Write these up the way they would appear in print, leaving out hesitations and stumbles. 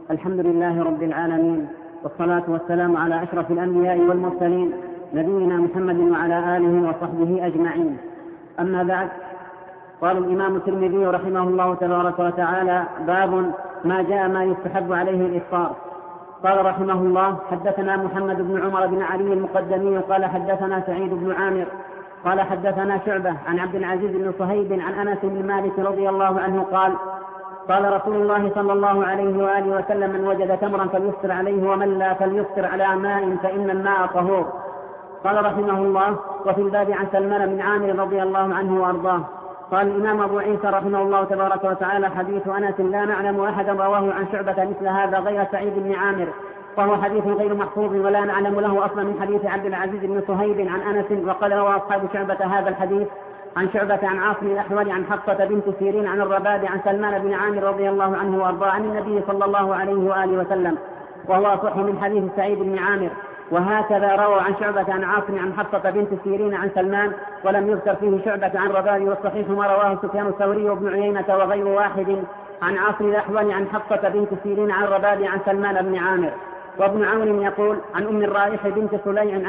الحمد لله رب العالمين، والصلاة والسلام على أشرف الأنبياء والمرسلين نبينا محمد وعلى آله وصحبه أجمعين. أما بعد، قال الإمام الترمذي رحمه الله تبارك وتعالى: باب ما جاء ما يستحب عليه الإفطار. قال رحمه الله: حدثنا محمد بن عمر بن علي المقدمي قال حدثنا سعيد بن عامر قال حدثنا شعبة عن عبد العزيز بن صهيب عن أنس بن مالك رضي الله عنه قال: قال رسول الله صلى الله عليه وآله وسلم: من وجد تمرا فليفطر عليه، ومن لا فليفطر على ماء فإن الماء طهور. قال رحمه الله: وفي الباب عن سلمان بن عامر رضي الله عنه وأرضاه. قال الإمام أبو عيسى رحمه الله تبارك وتعالى: حديث أنس لا نعلم أحدا رواه عن شعبة مثل هذا غير سعيد بن عامر، وهو حديث غير محفوظ ولا نعلم له أصلا من حديث عبد العزيز بن صهيب عن أنس. وقد روى أصحاب شعبة هذا الحديث عن شعبة عن عاصم الأحول عن حفصة بنت سيرين عن الرباب عن سلمان بن عامر رضي الله عنه وأرضاه عن النبي صلى الله عليه وآله وسلم، وهو أصح من حديث سعيد بن عامر. وهكذا روى عن شعبة عن عاصم عن حفصة بنت سيرين عن سلمان، ولم يذكر فيه شعبة عن رباب. والصحيح ما رواه سفيان الثوري وابن عيينة وغير واحد عن عاصم الأحول عن حفصة بنت سيرين عن رباب عن سلمان بن عامر. وابن عون يقول عن أم الرائح بنت سليع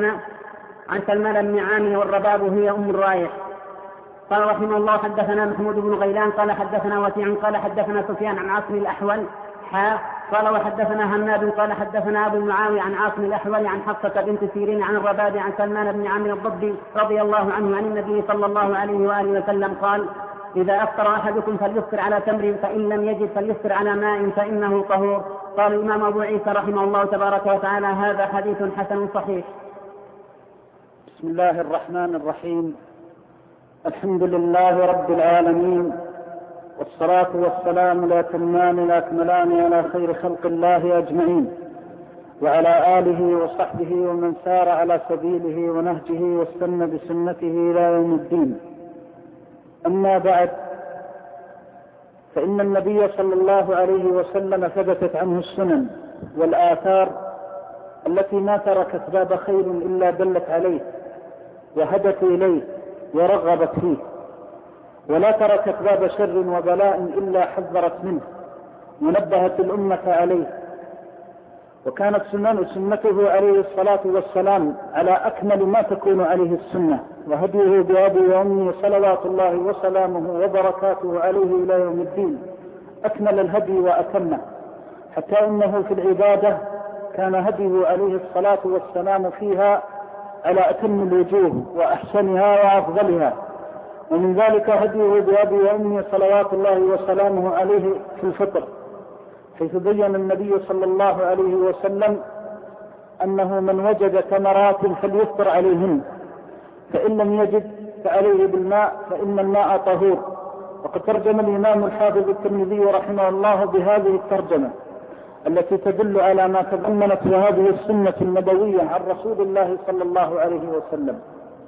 عن سلمان بن عامر، والرباب هي أم الرائح. قال رحمه الله: حدثنا محمود بن غيلان قال حدثنا وكيع قال حدثنا سفيان عن عاصم الأحول قال وحدثنا هناد قال حدثنا أبو معاوية عن عاصم الأحول عن حفصة بنت سيرين عن الرباب عن سلمان بن عامر الضبي رضي الله عنه عن النبي صلى الله عليه وآله وسلم قال: إذا أفطر أحدكم فليفطر على تمر، فإن لم يجد فليفطر على ماء فإنه طهور. قال الإمام أبو عيسى رحمه الله تبارك وتعالى: هذا حديث حسن صحيح. بسم الله الرحمن الرحيم. الحمد لله رب العالمين، والصلاة والسلام الأتمان الأكملان على خير خلق الله أجمعين، وعلى آله وصحبه ومن سار على سبيله ونهجه واستنى بسنته إلى يوم الدين. أما بعد، فإن النبي صلى الله عليه وسلم ثبتت عنه السنن والآثار التي ما تركت باب خير إلا دلت عليه وهدت إليه ورغبت فيه، ولا تركت باب شر وبلاء إلا حذرت منه ونبهت الأمة عليه. وكانت سنته عليه الصلاة والسلام على أكمل ما تكون عليه السنة، وهديه بأبي وأمي صلوات الله وسلامه وبركاته عليه إلى يوم الدين أكمل الهدي وأتمه، حتى إنه في العبادة كان هديه عليه الصلاة والسلام فيها على أتم الوجوه وأحسنها وأفضلها. ومن ذلك هديه بأبي وأمي صلوات الله وسلامه عليه في الفطر، حيث بين النبي صلى الله عليه وسلم أنه من وجد تمرات فليفطر عليهن، فإن لم يجد فعليه بالماء فإن الماء طهور. وقد ترجم الإمام الحافظ الترمذي رحمه الله بهذه الترجمة التي تدل على ما تضمنت هذه السنة النبوية عن رسول الله صلى الله عليه وسلم،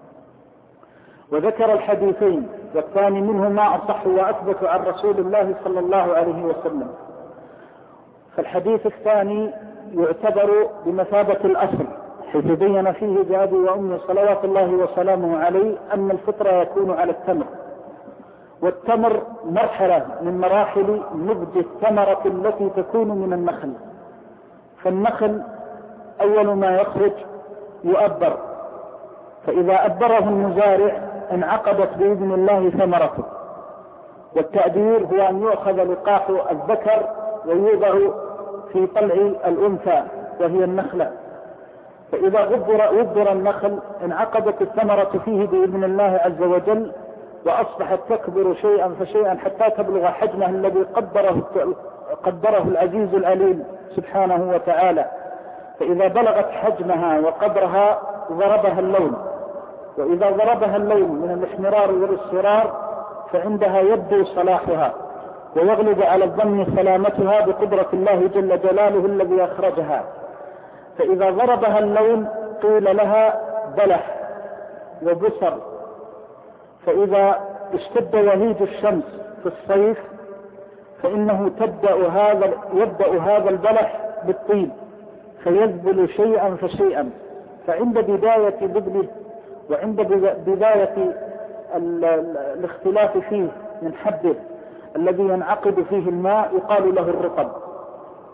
وذكر الحديثين، والثاني منهما أصح وأثبت عن رسول الله صلى الله عليه وسلم. فالحديث الثاني يعتبر بمثابة الأصل، حيث بين فيه بأبي وأمي صلوات الله وسلامه عليه أن الفطر يكون على التمر، والتمر مرحلة من مراحل نضج الثمرة التي تكون من النخل. فالنخل أول ما يخرج يؤبر، فإذا أبره المزارع انعقدت بإذن الله ثمرته. والتأبير هو أن يؤخذ لقاح الذكر ويوضع في طلع الأنثى وهي النخلة، فإذا غبر النخل انعقدت الثمرة فيه بإذن الله عز وجل، وأصبحت تكبر شيئا فشيئا حتى تبلغ حجمه الذي قدره العزيز العليم سبحانه وتعالى. فإذا بلغت حجمها وقدرها ضربها اللون، وإذا ضربها اللون من الاحمرار والاصفرار فعندها يبدو صلاحها ويغلب على الظن سلامتها بقدرة الله جل جلاله الذي أخرجها. فإذا ضربها اللون قيل لها بلح وبصر. فإذا اشتد وهيج الشمس في الصيف فإنه يبدأ هذا البلح بالطيب فيذبل شيئا فشيئا، فعند بداية ذبله وعند بداية الاختلاف فيه من حده الذي ينعقد فيه الماء يقال له الرطب.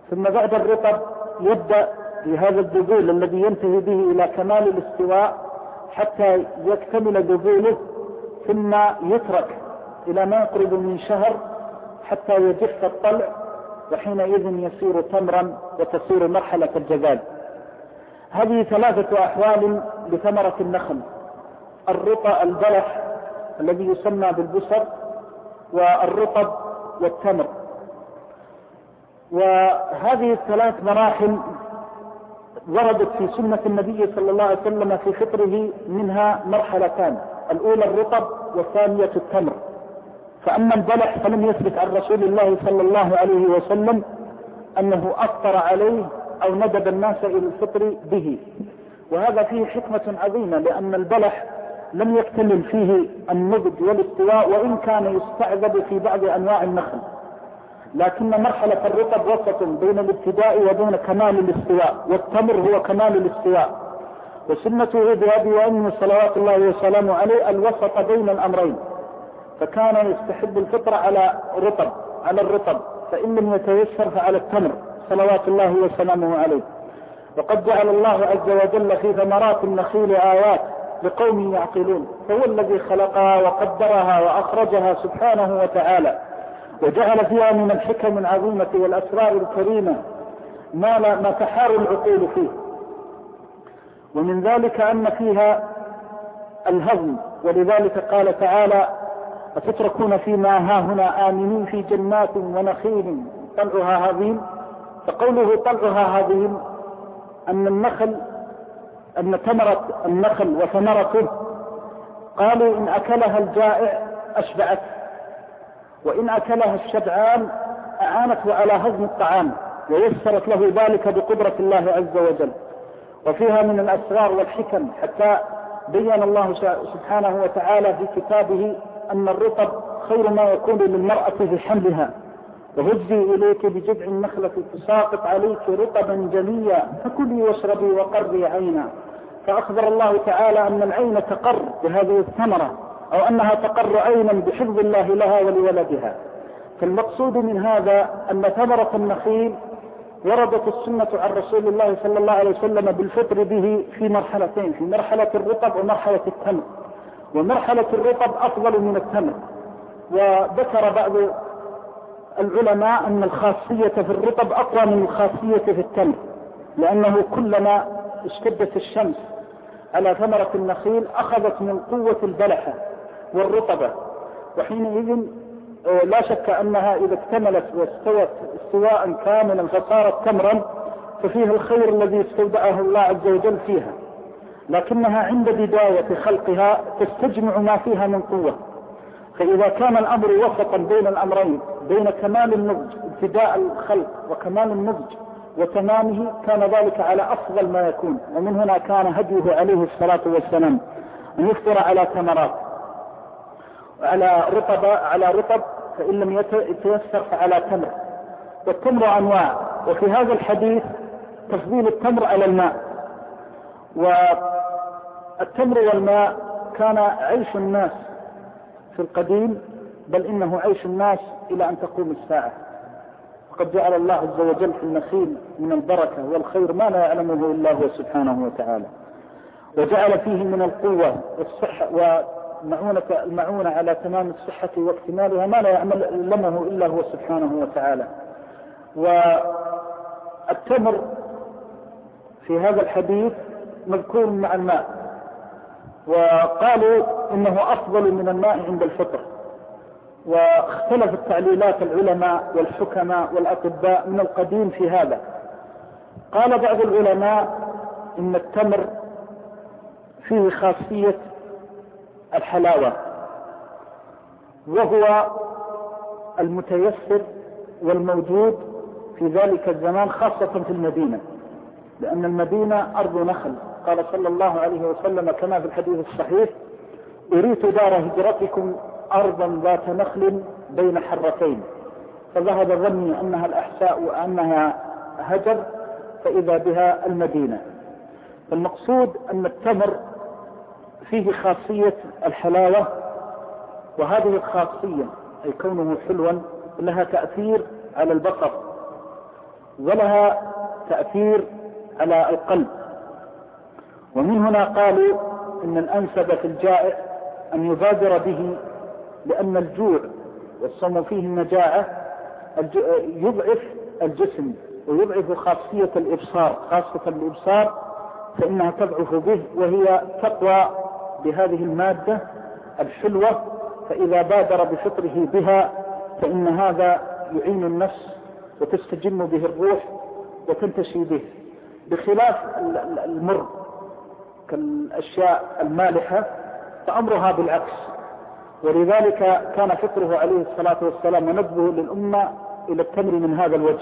ثم بعد الرطب يبدأ بهذا الذبول الذي ينتهي به إلى كمال الاستواء حتى يكتمل ذبوله، ثم يترك إلى ما يقرب من شهر حتى يجف الطلع، وحينئذ يصير تمرا وتصير مرحلة الجذاب. هذه 3 أحوال لثمرة النخل: البلح الذي يسمى بالبصر، والرطب، والتمر. وهذه 3 مراحل وردت في سنة النبي صلى الله عليه وسلم في فطره، منها مرحلتان: الأولى الرطب والثانية التمر. فأما البلح فلم يثبت عن رسول الله صلى الله عليه وسلم أنه أفطر عليه أو ندب الناس إلى الفطر به، وهذا فيه حكمة عظيمة، لأن البلح لم يكتمل فيه النضج والاستواء، وإن كان يستعذب في بعض أنواع النخل، لكن مرحلة الرطب وسط بين الابتداء وبين كمال الاستواء، والتمر هو كمال الاستواء. وسنته بأبي وأمي صلوات الله وسلامه عليه الوسط بين الأمرين، فكان يستحب الفطر على الرطب، فإن لم يتيسر فعلى التمر صلوات الله وسلامه عليه. وقد جعل الله عز وجل في ثمرات النخيل آيات لقوم يعقلون، فهو الذي خلقها وقدرها وأخرجها سبحانه وتعالى، وجعل فيها من الحكم العظيمة والأسرار الكريمة ما تحار العقول فيه. ومن ذلك أن فيها الهضم، ولذلك قال تعالى: أتتركون فيما هاهنا آمنين في جنات ونخيل طلعها هضيم. فقوله طلعها هضيم أن ثمرة النخل وثمرته، قالوا إن أكلها الجائع أشبعت، وإن أكلها الشبعان أعانته على هضم الطعام، ويسرت له ذلك بقدرة الله عز وجل. وفيها من الأسرار والحكم، حتى بين الله سبحانه وتعالى في كتابه أن الرطب خير ما يكون للمرأة في حملها: وهزي إليك بجذع النخلة تساقط عليك رطبا جنيا فكلي واشربي وقري عينا. فأخبر الله تعالى أن العين تقر بهذه الثمرة، أو أنها تقر عينا بحفظ الله لها ولولدها. فالمقصود من هذا أن ثمرة النخيل وردت السنة عن رسول الله صلى الله عليه وسلم بالفطر به في مرحلتين: في مرحلة الرطب ومرحلة التمر. ومرحلة الرطب أفضل من التمر. وذكر بعض العلماء أن الخاصية في الرطب أقوى من الخاصية في التمر، لأنه كلما اشتدت الشمس على ثمرة النخيل أخذت من قوة البلحة والرطبة، وحينئذ لا شك أنها إذا اكتملت واستوت استواء كاملا فصارت تمرا، ففيها الخير الذي استودعه الله عز وجل فيها، لكنها عند بداية خلقها تستجمع ما فيها من قوة. فإذا كان الأمر وسطا بين الأمرين، بين كمال النضج ابتداء الخلق وكمال النضج وتمامه، كان ذلك على أفضل ما يكون. ومن هنا كان هديه عليه الصلاة والسلام أن يفطر على ثمرات، على رطب، فإن لم يتيسر فعلى تمر. والتمر أنواع، وفي هذا الحديث تفضيل التمر على الماء. والتمر والماء كان عيش الناس في القديم، بل إنه عيش الناس إلى أن تقوم الساعة. وقد جعل الله عز وجل في النخيل من البركة والخير ما لا يعلمه إلا هو سبحانه وتعالى، وجعل فيه من القوة والصحة والمعونة على تمام الصحة واكتمالها ما لا يعلمه إلا هو سبحانه وتعالى. والتمر في هذا الحديث مذكور مع الماء، وقالوا إنه أفضل من الماء عند الفطر. واختلفت تعليلات العلماء والحكماء والأطباء من القديم في هذا. قال بعض العلماء إن التمر فيه خاصية الحلاوة، وهو المتيسر والموجود في ذلك الزمان خاصة في المدينة، لأن المدينة أرض نخل. قال صلى الله عليه وسلم كما في الحديث الصحيح: أريت دار هجرتكم أرضا ذات نخل بين حرتين، فذهب ظني أنها الأحساء وأنها هجر، فإذا بها المدينة. فالمقصود أن التمر فيه خاصية الحلاوة، وهذه الخاصية أي كونه حلوا لها تأثير على البصر، ولها تأثير على القلب. ومن هنا قالوا إن الأنسب في الجائع أن يبادر به، لأن الجوع والصوم فيه المجاعة يضعف الجسم ويضعف خاصية الإبصار، خاصة الإبصار فإنها تضعف به، وهي تقوى بهذه المادة الحلوة، فإذا بادر بفطره بها فإن هذا يعين النفس وتستجم به الروح وتنتشي به، بخلاف المر كالأشياء المالحة فأمرها بالعكس. ولذلك كان فطره عليه الصلاة والسلام وندبه للأمة إلى التمر من هذا الوجه.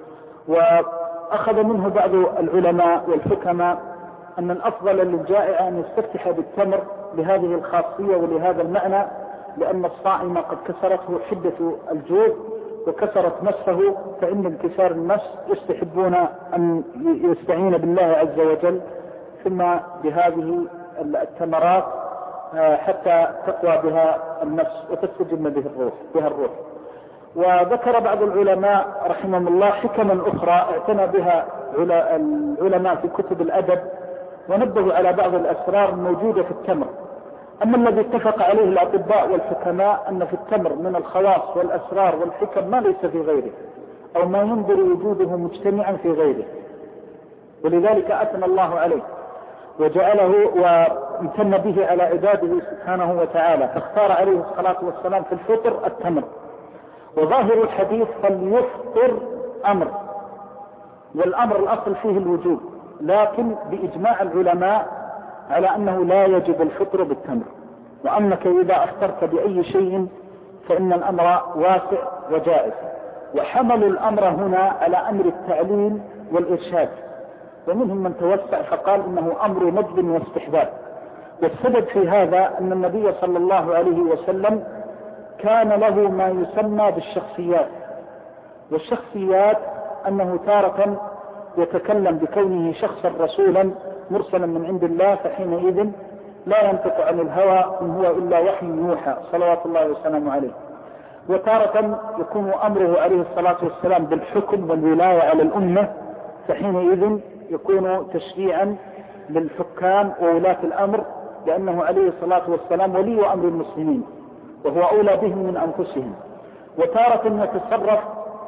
وأخذ منه بعض العلماء والحكماء أن الأفضل للجائع أن يستفتح بالتمر لهذه الخاصية ولهذا المعنى، لأن الصائم قد كسرته حدة الجوع وكسرت نفسه، فإن انكسار النفس يستحبون أن يستعين بالله عز وجل ثم بهذه التمرات حتى تقوى بها النفس وتستجم بها الروح. وذكر بعض العلماء رحمهم الله حكما أخرى اعتنى بها العلماء في كتب الأدب، ونبهوا على بعض الأسرار الموجودة في التمر. أما الذي اتفق عليه الأطباء والحكماء أن في التمر من الخواص والأسرار والحكم ما ليس في غيره، أو ما ينظر وجوده مجتمعا في غيره، ولذلك أثنى الله عليه وجعله وامتن به على عباده سبحانه وتعالى، فاختار عليه الصلاة والسلام في الفطر التمر. وظاهر الحديث فليفطر أمر، والأمر الأصل فيه الوجوب، لكن بإجماع العلماء على أنه لا يجب الفطر بالتمر، وأنك إذا أفطرت بأي شيء فإن الأمر واسع وجائز. وحملوا الأمر هنا على أمر التعليم والإرشاد، ومنهم من توسع فقال إنه أمر ندب واستحباب. والسبب في هذا أن النبي صلى الله عليه وسلم كان له ما يسمى بالشخصيات، والشخصيات أنه تارة يتكلم بكونه شخصا رسولا مرسلا من عند الله، فحينئذ لا ينطق عن الهوى إن هو إلا وحي يوحى صلوات الله وسلامه عليه. وتارة يكون أمره عليه الصلاة والسلام بالحكم والولاية على الأمة، فحينئذ يكون تشريعا للحكام وولاة الأمر، لأنه عليه الصلاة والسلام ولي أمر المسلمين وهو أولى بهم من أنفسهم. وتارة يتصرف،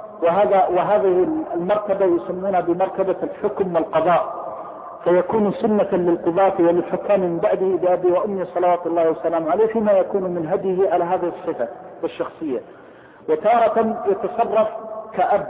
وهذه المرتبة يسمونها بمرتبة الحكم والقضاء، فيكون سنة للقضاة وللحكام من بعده بأبي وأمي صلوات الله وسلامه عليه، فيما يكون من هديه على هذه الصفة والشخصية. وتارة يتصرف كأب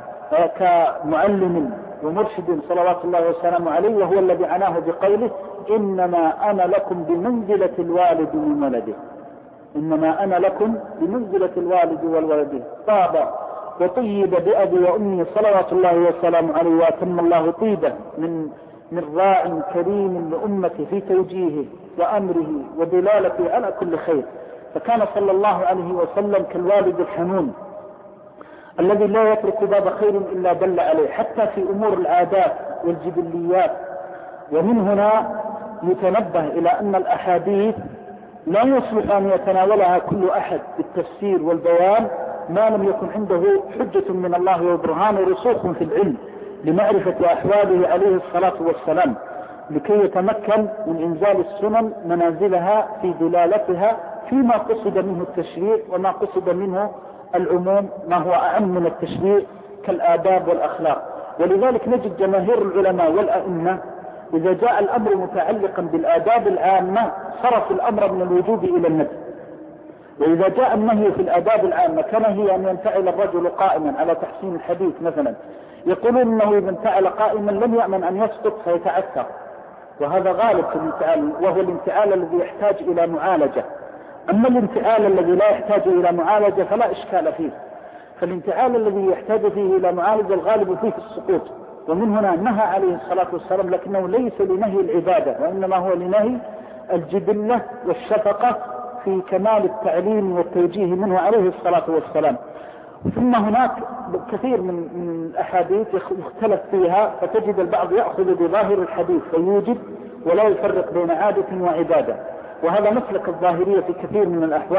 كمعلم ومرشد صلوات الله وسلامه عليه، وهو الذي عناه بقوله إنما أنا لكم بمنزلة الوالد من ولده، إنما أنا لكم بمنزلة الوالد والولد، طاب وطيب بأبي وأمي صلوات الله وسلامه عليه، وأتم الله طيبه من راع كريم لأمته في توجيهه وأمره ودلالته على كل خير. فكان صلى الله عليه وسلم كالوالد الحنون الذي لا يترك باب خير إلا دل عليه، حتى في أمور العادات والجبليات. ومن هنا يتنبه إلى أن الأحاديث لا يصلح أن يتناولها كل أحد بالتفسير والبيان ما لم يكن عنده حجة من الله وبرهان ورسوخ في العلم لمعرفة أحواله عليه الصلاة والسلام، لكي يتمكن من إنزال السنن منازلها في دلالتها فيما قصد منه التشريع وما قصد منه العموم ما هو أعم من التشريع كالآداب والأخلاق. ولذلك نجد جماهير العلماء والأئمة إذا جاء الأمر متعلقا بالآداب العامة صرف الأمر من الوجوب إلى الندب، وإذا جاء النهي في الآداب العامة كنهي أن ينفعل الرجل قائما على تحسين الحديث مثلا، يقولون أنه إذا انفعل قائما لم يأمن أن يسقط فيتعثر، وهذا غالب في الانفعال، وهو الانفعال الذي يحتاج إلى معالجة. أما الانفعال الذي لا يحتاج إلى معالجة فلا إشكال فيه، فالانفعال الذي يحتاج فيه إلى معالجة الغالب فيه السقوط. ومن هنا نهى عليه الصلاة والسلام، لكنه ليس لنهي العبادة، وإنما هو لنهي الجبلة والشفقة في كمال التعليم والتوجيه منه عليه الصلاة والسلام. ثم هناك كثير من الأحاديث يختلف فيها، فتجد البعض يأخذ بظاهر الحديث فيوجد ولا يفرق بين عادة وعبادة، وهذا مسلك الظاهرية في كثير من الأحوال،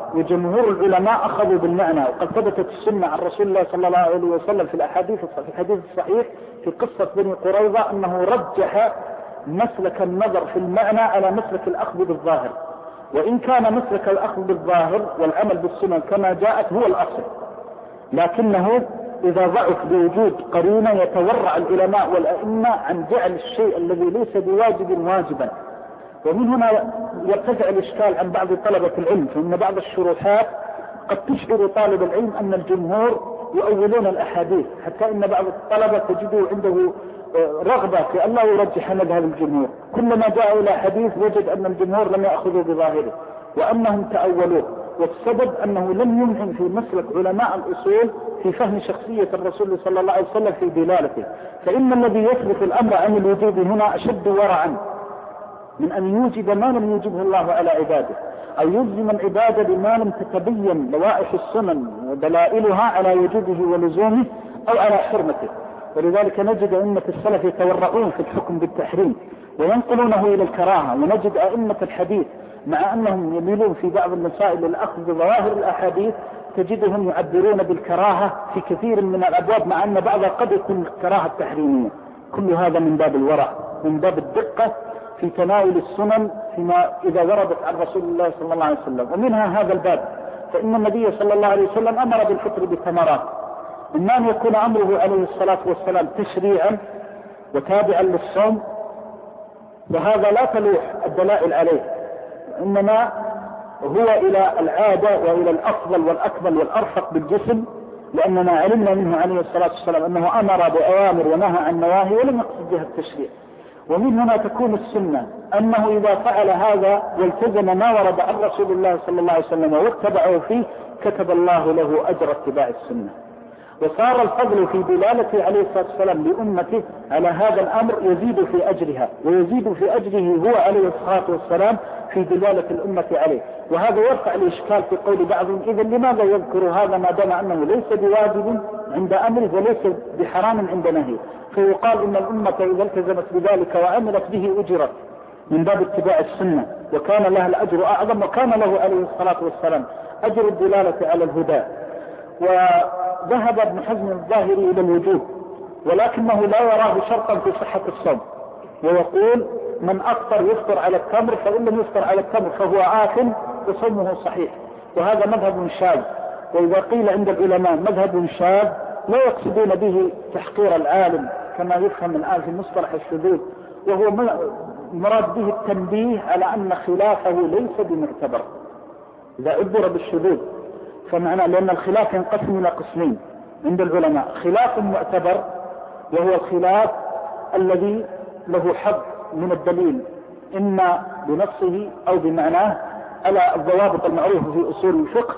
وجمهور العلماء أخذوا بالمعنى، وقد ثبتت السنة عن رسول الله صلى الله عليه وسلم في الحديث الصحيح في قصة بني قريظة أنه رجح مسلك النظر في المعنى على مسلك الأخذ بالظاهر، وإن كان مسلك الأخذ بالظاهر والعمل بالسنن كما جاءت هو الأصل، لكنه إذا ضعف بوجود قرينة يتورع العلماء والأئمة عن جعل الشيء الذي ليس بواجب واجبا. ومن هنا يرتفع الإشكال عن بعض طلبة العلم، فإن بعض الشروحات قد تشعر طالب العلم أن الجمهور يؤولون الأحاديث، حتى إن بعض الطلبة تجده عنده رغبة في أن لا يرجح مذهب الجمهور، كلما جاء إلى حديث وجد أن الجمهور لم يأخذوا بظاهره وأنهم تأولوه، والسبب أنه لم يمعن في مسلك علماء الأصول في فهم شخصية الرسول صلى الله عليه وسلم في دلالته. فإن الذي يثبت الأمر عن الوجوب هنا أشد ورعا من أن يوجب ما لم يوجبه الله على عباده، أو يلزم العبادة بما لم تتبين لوائح السنن ودلائلها على وجوبه ولزومه أو على حرمته. ولذلك نجد أئمة السلف يتورعون في الحكم بالتحريم وينقلونه إلى الكراهة، ونجد أئمة الحديث مع أنهم يميلون في بعض المسائل للأخذ بظواهر الأحاديث تجدهم يعبرون بالكراهة في كثير من الأبواب، مع أن بعضها قد يكون كراهة تحريمية. كل هذا من باب الورع، من باب الدقة في تناول السنن فيما إذا وردت عن رسول الله صلى الله عليه وسلم. ومنها هذا الباب، فإن النبي صلى الله عليه وسلم أمر بالفطر بالتمرات، إما أن يكون أمره عليه الصلاة والسلام تشريعا وتابعا للصوم، وهذا لا تلوح الدلائل عليه، إنما هو إلى العادة وإلى الأفضل والأكمل والأرفق بالجسم، لأننا علمنا منه عليه الصلاة والسلام أنه أمر بأوامر ونهى عن نواهي ولم يقصد بها التشريع. ومن هنا تكون السنة أنه إذا فعل هذا والتزم ما ورد عن رسول الله صلى الله عليه وسلم واتبعه فيه كتب الله له أجر اتباع السنة، وصار الفضل في دلالته عليه الصلاة والسلام لأمته على هذا الأمر يزيد في أجرها، ويزيد في أجره هو عليه الصلاة والسلام في دلالة الأمة عليه. وهذا يرفع الإشكال في قول بعضهم إذا لماذا يذكر هذا ما دام أنه ليس بواجب عند أمره وليس بحرام عند نهيه، فيقال إن الأمة إذا التزمت بذلك وعملت به أجرت من باب اتباع السنة، وكان لها الأجر أعظم، وكان له عليه الصلاة والسلام أجر الدلالة على الهدى. وذهب ابن حزم الظاهري إلى الوجوب، ولكنه لا يراه شرطا في صحة الصوم، ويقول من أفطر يفطر على التمر، فإن لم يفطر على التمر فهو آثم وصومه صحيح. وهذا مذهب شاذ، وإذا قيل عند العلماء مذهب شاذ لا يقصدون به تحقير العالم كما يفهم الآن في مصطلح الشذوذ، وهو مراد به التنبيه على أن خلافه ليس بمعتبر إذا عبر بالشذوذ. فمعنى لأن الخلاف ينقسم إلى قسمين عند العلماء: خلاف معتبر وهو الخلاف الذي له حظ من الدليل إما بنصه أو بمعناه على الضوابط المعروفة في أصول الفقه،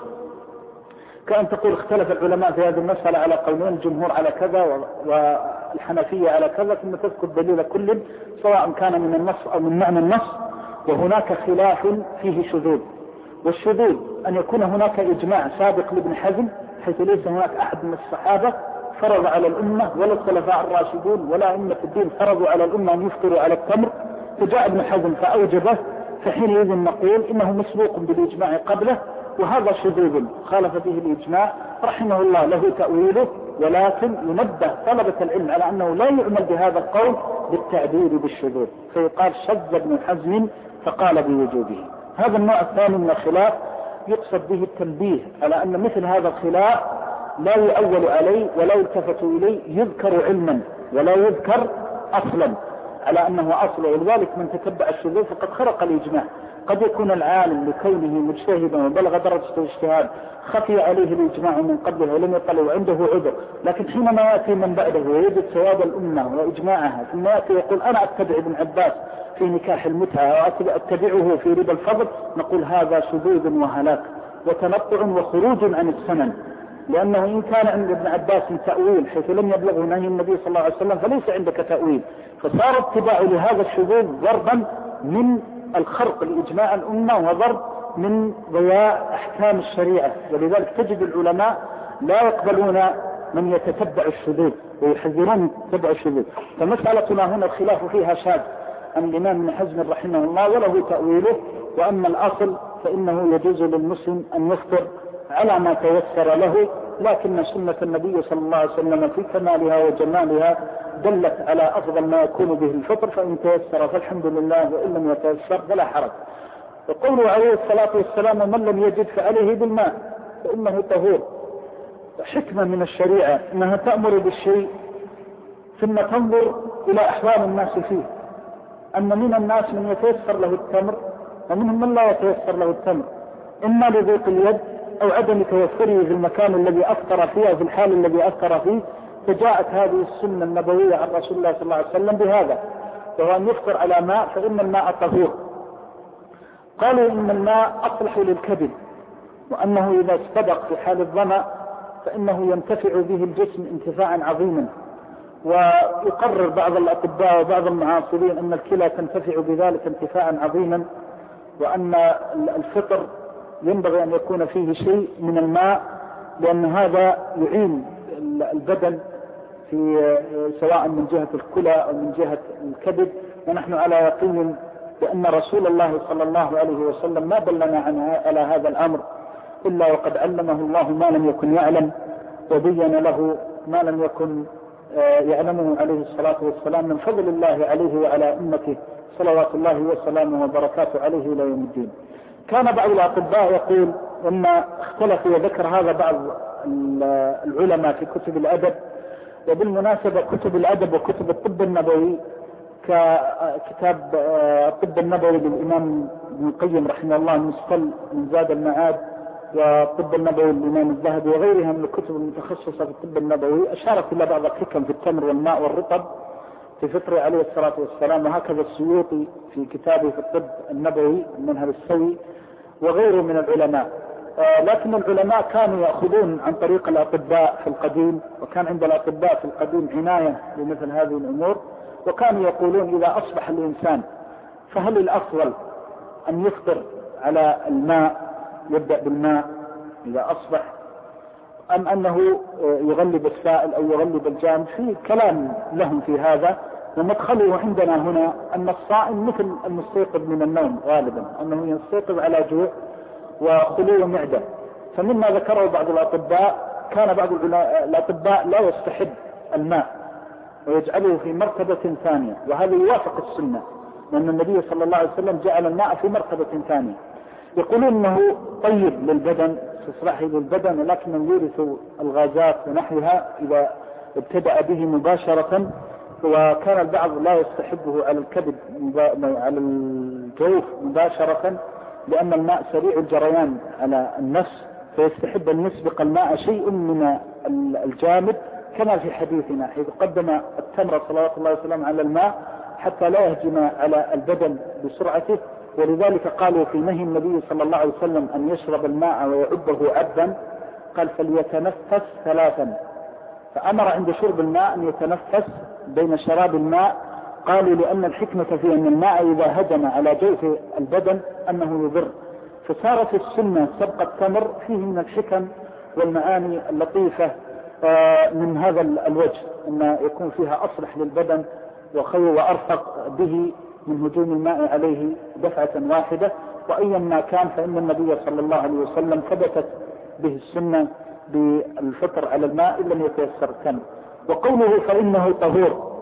كأن تقول اختلف العلماء في هذه المسألة على قولين، الجمهور على كذا والحنفية على كذا، ثم تذكر دليل كل سواء كان من النص أو من معنى النص، وهناك خلاف فيه شذوذ. والشذوذ أن يكون هناك إجماع سابق لابن حزم حيث ليس هناك أحد من الصحابة فرض على الأمة ولا الخلفاء الراشدون ولا أئمة الدين فرضوا على الأمة أن يفطروا على التمر، فجاء ابن حزم فأوجبه، فحينئذ نقول إنه مسبوق بالإجماع قبله، وهذا شذوذ خالف به الإجماع رحمه الله، له تأويله، ولكن ينبه طلبة العلم على أنه لا يعمل بهذا القول بالتعبير بالشذوذ، فيقال شذ ابن حزم فقال بوجوبه. هذا النوع الثاني من الخلاف يقصد به التنبيه على أن مثل هذا الخلاف لا يؤول عليه ولا يلتفت إليه، يذكر علما ولا يذكر أصلا على أنه أصل. ولذلك من تتبع الشذوذ فقد خرق الإجماع. قد يكون العالم لكونه مجتهدا وبلغ درجة الاجتهاد خفي عليه الإجماع من قبله ولم يطلع وعنده عذر، لكن حينما يأتي من بعده ويجد سواد الأمة وإجماعها ثم يأتي يقول أنا أتبع ابن عباس في نكاح المتعة وأتبعه في ربا الفضل، نقول هذا شذوذ وهلاك وتنطع وخروج عن السنن، لأنه إن كان عند ابن عباس تأويل حيث لم يبلغه نهي النبي صلى الله عليه وسلم فليس عندك تأويل، فصار اتباع لهذا الشذوذ ضربا من الخرق لإجماع الأمة وضرب من ضياع أحكام الشريعة. ولذلك تجد العلماء لا يقبلون من يتتبع الشذوذ ويحذرون تتبع الشذوذ. فمسألتنا هنا الخلاف فيها شاذ عن الإمام ابن حزم رحمه الله وله تأويله، وأما الأصل فإنه يجوز للمسلم أن يفطر على ما تيسر له، لكن سنة النبي صلى الله عليه وسلم في كمالها وجمالها دلت على أفضل ما يكون به الفطر، فإن تيسر فالحمد لله، وإن لم يتيسر فلا حرج. وقوله عليه الصلاة والسلام: من لم يجد فعليه بالماء فإنه طهور. حكمة من الشريعة أنها تأمر بالشيء ثم تنظر إلى أحوال الناس فيه، أن من الناس من يتيسر له التمر ومنهم من لا يتيسر له التمر، إما لضيق اليد أو عدم توفره في المكان الذي أفطر فيه أو في الحال الذي أفطر فيه، فجاءت هذه السنة النبوية عن رسول الله صلى الله عليه وسلم بهذا، وهو أن يفطر على ماء فإن الماء طهور. قالوا إن الماء أصلح للكبد، وأنه إذا استبق في حال الظمأ فإنه ينتفع به الجسم انتفاعا عظيما. ويقرر بعض الأطباء وبعض المعاصرين أن الكلى تنتفع بذلك انتفاعا عظيما، وأن الفطر ينبغي أن يكون فيه شيء من الماء، لأن هذا يعين البدن في سواء من جهة الكلى أو من جهة الكبد. ونحن على يقين بأن رسول الله صلى الله عليه وسلم ما دلنا على هذا الأمر إلا وقد علمه الله ما لم يكن يعلم، وبين له ما لم يكن يعلمه عليه الصلاة والسلام من فضل الله عليه وعلى أمته صلوات الله وسلامه وبركاته عليه إلى يوم الدين. كان بعض الأطباء يقول أن اختلف، وذكر هذا بعض العلماء في كتب الأدب. وبالمناسبة كتب الأدب وكتب الطب النبوي ككتاب الطب النبوي للإمام ابن القيم رحمه الله المستل من زاد المعاد، والطب النبوي للإمام الذهبي وغيرها من الكتب المتخصصة في الطب النبوي، أشارت إلى بعض الحكم في التمر والماء والرطب في فطره عليه الصلاة والسلام، وهكذا السيوطي في كتابه في الطب النبوي المنهل السوي وغيره من العلماء. لكن العلماء كانوا يأخذون عن طريق الأطباء في القديم، وكان عند الأطباء في القديم عناية بمثل هذه الأمور، وكانوا يقولون إذا أصبح الإنسان فهل الأفضل أن يفطر على الماء، يبدأ بالماء إذا أصبح، أم أنه يغلب السائل أو يغلب الجامد؟ في كلام لهم في هذا. ومدخله عندنا هنا أن الصائم مثل المستيقظ من النوم غالبا، أنه يستيقظ على جوع وخلو معدة. فمما ذكره بعض الأطباء كان بعض الأطباء لا يستحب الماء ويجعله في مرتبة ثانية، وهذا يوافق السنة، لأن النبي صلى الله عليه وسلم جعل الماء في مرتبة ثانية. يقولون أنه طيب للبدن، إصلاحي للبدن، ولكن يورث الغازات ونحوها إذا ابتدأ به مباشرة. وكان البعض لا يستحبه على الكبد على الجوف مباشرة، لأن الماء سريع الجريان على النفس، فيستحب أن يسبق الماء شيء من الجامد، كما في حديثنا حيث قدم التمر صلوات الله وسلامه على الماء حتى لا يهجم على البدن بسرعته. ولذلك قالوا في نهي النبي صلى الله عليه وسلم أن يشرب الماء ويعبه عبا، قال فليتنفس ثلاثا، فأمر عند شرب الماء أن يتنفس بين شراب الماء. قالوا لأن الحكمة في أن الماء إذا هجم على جوف البدن أنه يضر. فصارت السنة سبق التمر فيه من الحكم والمعاني اللطيفة من هذا الوجه، أن يكون فيها أصلح للبدن وخير وأرفق به من هجوم الماء عليه دفعة واحدة. وأيا ما كان فإن النبي صلى الله عليه وسلم ثبتت به السنة بالفطر على الماء إن لم يتيسر التمر. وقوله فإنه طهور،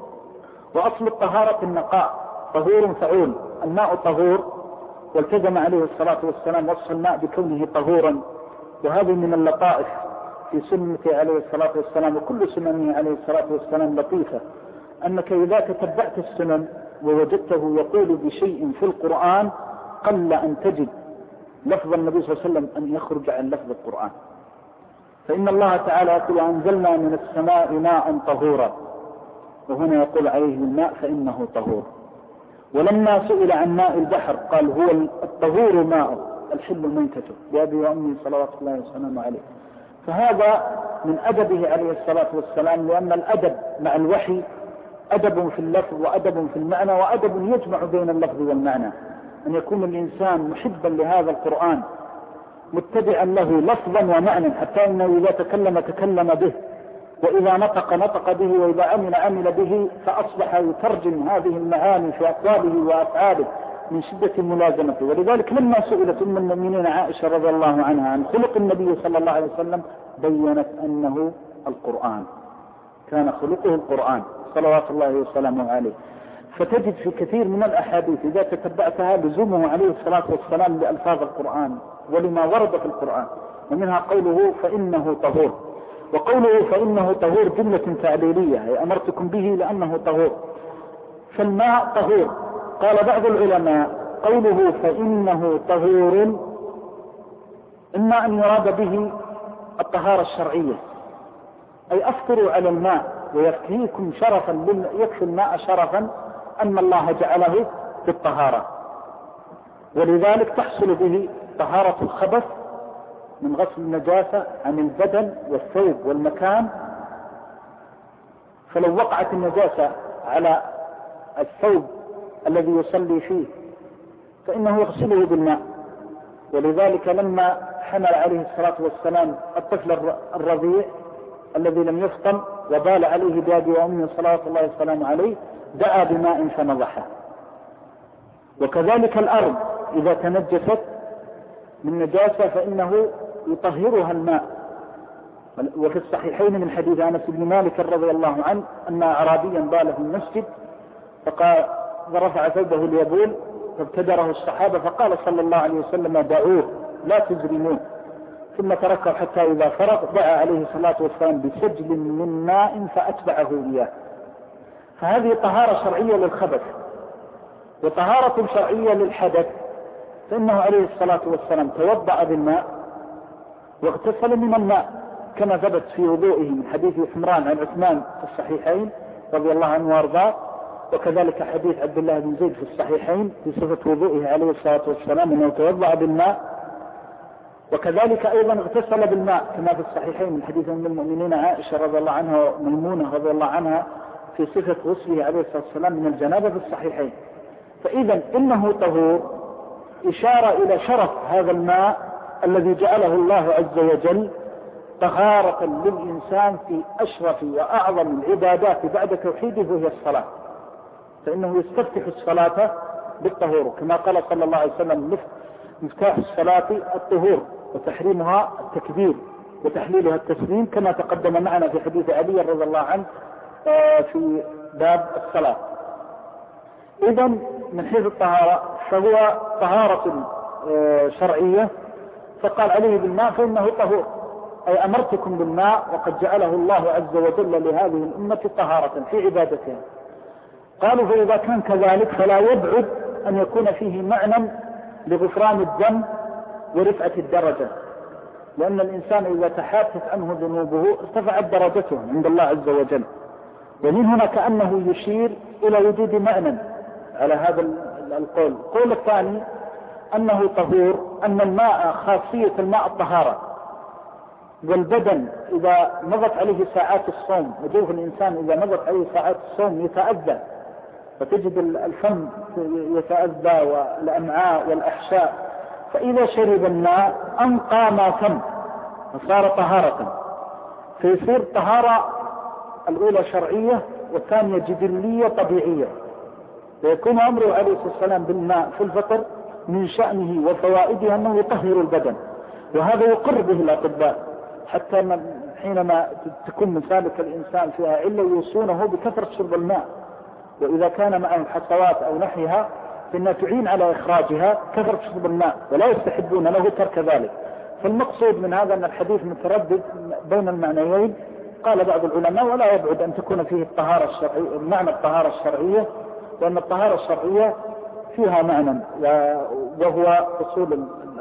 وأصل الطهارة النقاء، طهور فعول، الماء طهور، والتزم عليه الصلاة والسلام وصف الماء بكونه طهورا. وهذه من اللطائف في سنته عليه الصلاة والسلام، وكل سننه عليه الصلاة والسلام لطيفة، أنك إذا تتبعت السنن ووجدته يقول بشيء في القرآن قل أن تجد لفظ النبي صلى الله عليه وسلم أن يخرج عن لفظ القرآن. فإن الله تعالى يقول أنزلنا من السماء ماء طهورا، وهنا يقول عليه الماء فإنه طهور. ولما سئل عن ماء البحر قال هو الطهور ماء الحل ميتته، بأبي وأمي صلوات الله وسلامه عليه. فهذا من أدبه عليه الصلاة والسلام، لأن الأدب مع الوحي أدب في اللفظ وأدب في المعنى، وأدب يجمع بين اللفظ والمعنى، أن يكون الإنسان محبا لهذا القرآن متبعا له لفظا ومعنى، حتى أنه إذا تكلم به، وإذا نطق به، وإذا عمل به، فأصبح يترجم هذه المعاني في أقواله وأفعاله من شدة ملازمته. ولذلك لما سئلت أم المؤمنين عائشة رضي الله عنها عن خلق النبي صلى الله عليه وسلم بيّنت أنه القرآن، كان خلقه القرآن صلوات الله وسلامه عليه. فتجد في كثير من الأحاديث إذا تتبعتها لزومه عليه الصلاة والسلام لألفاظ القرآن ولما ورد في القرآن، ومنها قوله فإنه طهور. وقوله فإنه طهور جملة تعليلية، أي أمرتكم به لأنه طهور. فالماء طهور. قال بعض العلماء قوله فإنه طهور إما أن يراد به الطهارة الشرعية، أي أفطروا على الماء ويكفيكم شرفا، يكفي الماء شرفا أن الله جعله بالطهارة، ولذلك تحصل به طهارة الخبث من غسل النجاسة عن البدن والثوب والمكان. فلو وقعت النجاسة على الثوب الذي يصلي فيه فإنه يغسله بالماء. ولذلك لما حمل عليه الصلاة والسلام الطفل الرضيع الذي لم يفطم وبال عليه بأبي وأمه صلوات الله وسلامه عليه دعا بماء فنضحه. وكذلك الأرض إذا تنجست من نجاسة فإنه يطهرها الماء. وفي الصحيحين من حديث أنس بن مالك رضي الله عنه أن أعرابيا بال في المسجد فقال ورفع ثوبه ليبول فابتدره الصحابة فقال صلى الله عليه وسلم دعوه لا تجرموه، ثم تركه حتى إذا فرغ دعا عليه الصلاة والسلام بسجل من ماء فأتبعه إياه. فهذه طهارة شرعية للخبث وطهارة شرعية للحدث. فإنه عليه الصلاة والسلام توضأ بالماء واغتسل من الماء كما ثبت في وضوئه من حديث حمران عن عثمان في الصحيحين رضي الله عنه وارضاه، وكذلك حديث عبد الله بن زيد في الصحيحين في صفة وضوئه عليه الصلاة والسلام أنه توضأ بالماء. وكذلك أيضا اغتسل بالماء كما في الصحيحين من حديث أم المؤمنين عائشة رضي الله عنها وميمونة رضي الله عنها في صفة غسله عليه الصلاة والسلام من الجنابة في الصحيحين. فإذا إنه طهور إشارة إلى شرف هذا الماء الذي جعله الله عز وجل طهارة للإنسان في أشرف وأعظم العبادات بعد توحيده وهي الصلاة. فإنه يستفتح الصلاة بالطهور كما قال صلى الله عليه وسلم مفتاح الصلاة الطهور وتحريمها التكبير وتحليلها التسليم كما تقدم معنا في حديث علي رضي الله عنه في باب الصلاة. إذن من حيث الطهارة فهو طهارة شرعية. فقال عليه بالماء فإنه طهور، أي أمرتكم بالماء وقد جعله الله عز وجل لهذه الأمة طهارة في عبادتها. قالوا فإذا كان كذلك فلا يبعد أن يكون فيه معنى لغفران الذنب ورفعة الدرجة، لأن الإنسان إذا تحاتت عنه ذنوبه ارتفعت درجته عند الله عز وجل. ومن هنا كأنه يشير إلى وجود معنى على هذا القول. القول الثاني أنه طهور، أن الماء خاصية الماء الطهارة، والبدن إذا مضت عليه ساعات الصوم وجوف الإنسان إذا مضت عليه ساعات الصوم يتأذى، فتجد الفم يتأذى والأمعاء والأحشاء، فإذا شرب الماء أنقى ما فم فصار طهارة. فيصير طهارة الأولى شرعية والثانية جبلية طبيعية. ويكون أمره عليه الصلاة والسلام بالماء في الفطر من شأنه وفوائده أنه يطهر البدن، وهذا يقر به الأطباء حتى حينما تكون مسالك الإنسان فيها إلا يوصونه بكثرة شرب الماء، وإذا كان معه حصوات أو نحيها فإنها تعين على إخراجها كثرة شرب الماء، ولا يستحبون له ترك ذلك. فالمقصود من هذا أن الحديث متردد بين المعنيين. قال بعض العلماء ولا يبعد أن تكون فيه الطهارة الشرعية، معنى الطهارة الشرعية، وأن الطهارة الشرعية فيها معنى وهو حصول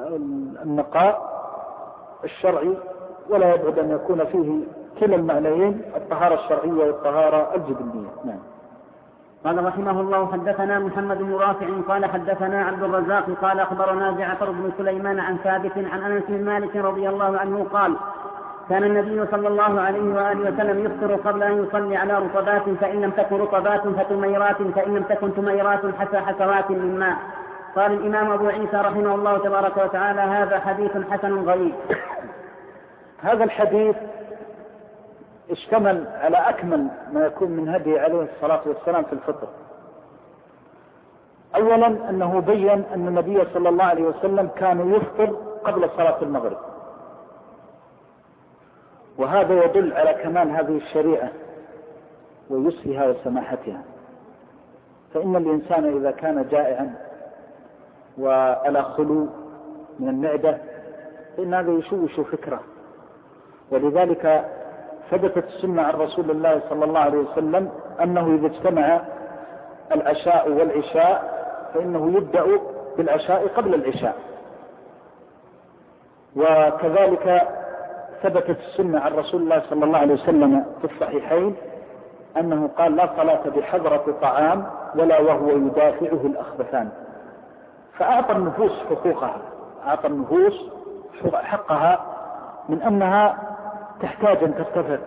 النقاء الشرعي، ولا يبعد أن يكون فيه كلا المعنيين الطهارة الشرعية والطهارة الجبلية. نعم. قال رحمه الله حدثنا محمد بن رافع قال حدثنا عبد الرزاق قال أخبرنا جعفر بن سليمان عن ثابت عن أنس بن مالك رضي الله عنه قال كان النبي صلى الله عليه وآله وسلم يفطر قبل أن يصلي على رطبات، فإن لم تكن رطبات فتميرات، فإن لم تكن تميرات حسوات من ماء. قال الإمام أبو عيسى رحمه الله تبارك وتعالى هذا حديث حسن غريب. هذا الحديث اشتمل على أكمل ما يكون من هدي عليه الصلاة والسلام في الفطر. أولا أنه بين أن النبي صلى الله عليه وسلم كان يفطر قبل صلاة المغرب، وهذا يدل على كمال هذه الشريعة ويسرها وسماحتها. فإن الإنسان إذا كان جائعا وعلى خلو من المعدة فإن هذا يشوش فكره، ولذلك ثبتت السنة عن رسول الله صلى الله عليه وسلم أنه إذا اجتمع العشاء والعشاء فإنه يبدأ بالعشاء قبل العشاء. وكذلك ثبتت السنة عن رسول الله صلى الله عليه وسلم في الصحيحين أنه قال: لا صلاة بحضرة طعام ولا وهو يدافعه الأخبثان. فأعطى النفوس حقوقها، أعطى النفوس حقها من أنها تحتاج أن ترتفع.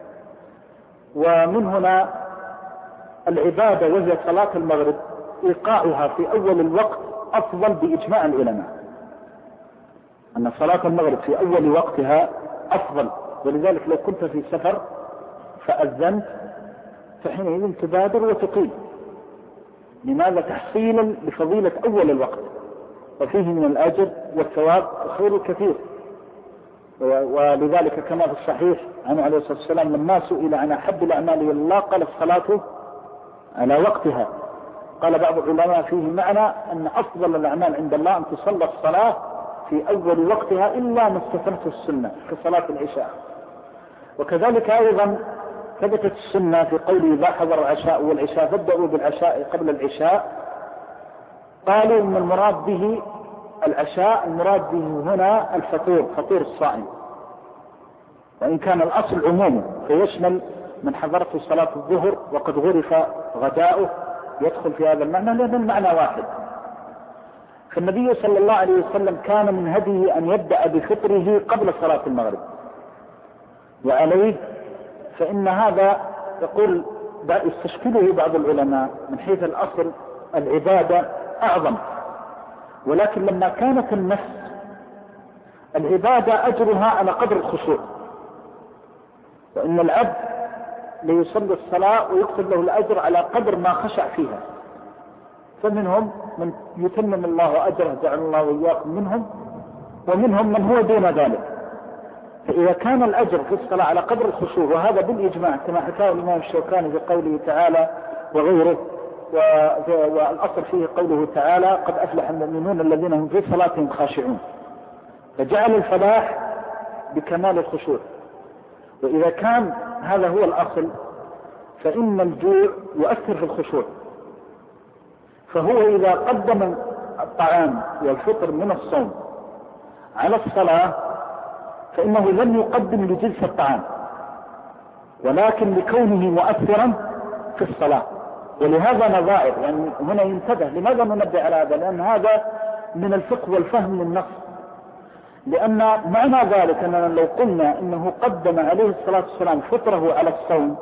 ومن هنا العبادة وهي صلاة المغرب إيقاعها في أول الوقت أفضل بإجماع العلماء، أن صلاة المغرب في أول وقتها أفضل. ولذلك لو كنت في سفر فأذنت فحينئذ تبادر وتقيم. لماذا؟ تحصيلا لفضيلة أول الوقت، وفيه من الأجر والثواب الخير الكثير. ولذلك كما في الصحيح عنه عليه الصلاة والسلام لما سئل عن أحب الأعمال إلى الله قال: الصلاة على وقتها. قال بعض العلماء فيه معنى أن أفضل الأعمال عند الله أن تصلى الصلاة في أول وقتها إلا ما استثنته السنة كصلاة العشاء. وكذلك أيضا ثبتت السنة في قوله: إذا حضر العشاء والعشاء فابدأوا بالعشاء قبل العشاء. قالوا إن المراد به العشاء، المراد به هنا الفطور، فطور الصائم، وإن كان الأصل عمومه فيشمل من حضرته صلاة الظهر وقد غرف غداؤه، يدخل في هذا المعنى لأن المعنى واحد. فالنبي صلى الله عليه وسلم كان من هديه أن يبدأ بفطره قبل صلاة المغرب، وعليه فإن هذا يقول يستشكله بعض العلماء من حيث الأصل العبادة أعظم، ولكن لما كانت النفس العبادة أجرها على قدر الخشوع، وإن العبد ليصلي الصلاة ويكتب له الأجر على قدر ما خشع فيها. فمنهم من يتمم الله أجره، جعل الله وإياكم منهم، ومنهم من هو دون ذلك. فإذا كان الأجر في الصلاة على قدر الخشوع، وهذا بالإجماع كما حكاه الإمام الشوكاني في قوله تعالى وغيره، والأصل فيه قوله تعالى: قد أفلح المؤمنون الذين هم في صلاتهم خاشعون، فجعل الفلاح بكمال الخشوع. وإذا كان هذا هو الأصل فإن الجوع يؤثر في الخشوع، فهو إذا قدم الطعام والفطر من الصوم على الصلاة فإنه لم يقدم لجنس الطعام، ولكن لكونه مؤثرا في الصلاة. ولهذا نظائر، يعني هنا ينتبه. لماذا ننبه على هذا؟ لأن هذا من الفقه والفهم للنص. لأن معنى ذلك أننا لو قلنا إنه قدم عليه الصلاة والسلام فطره على الصوم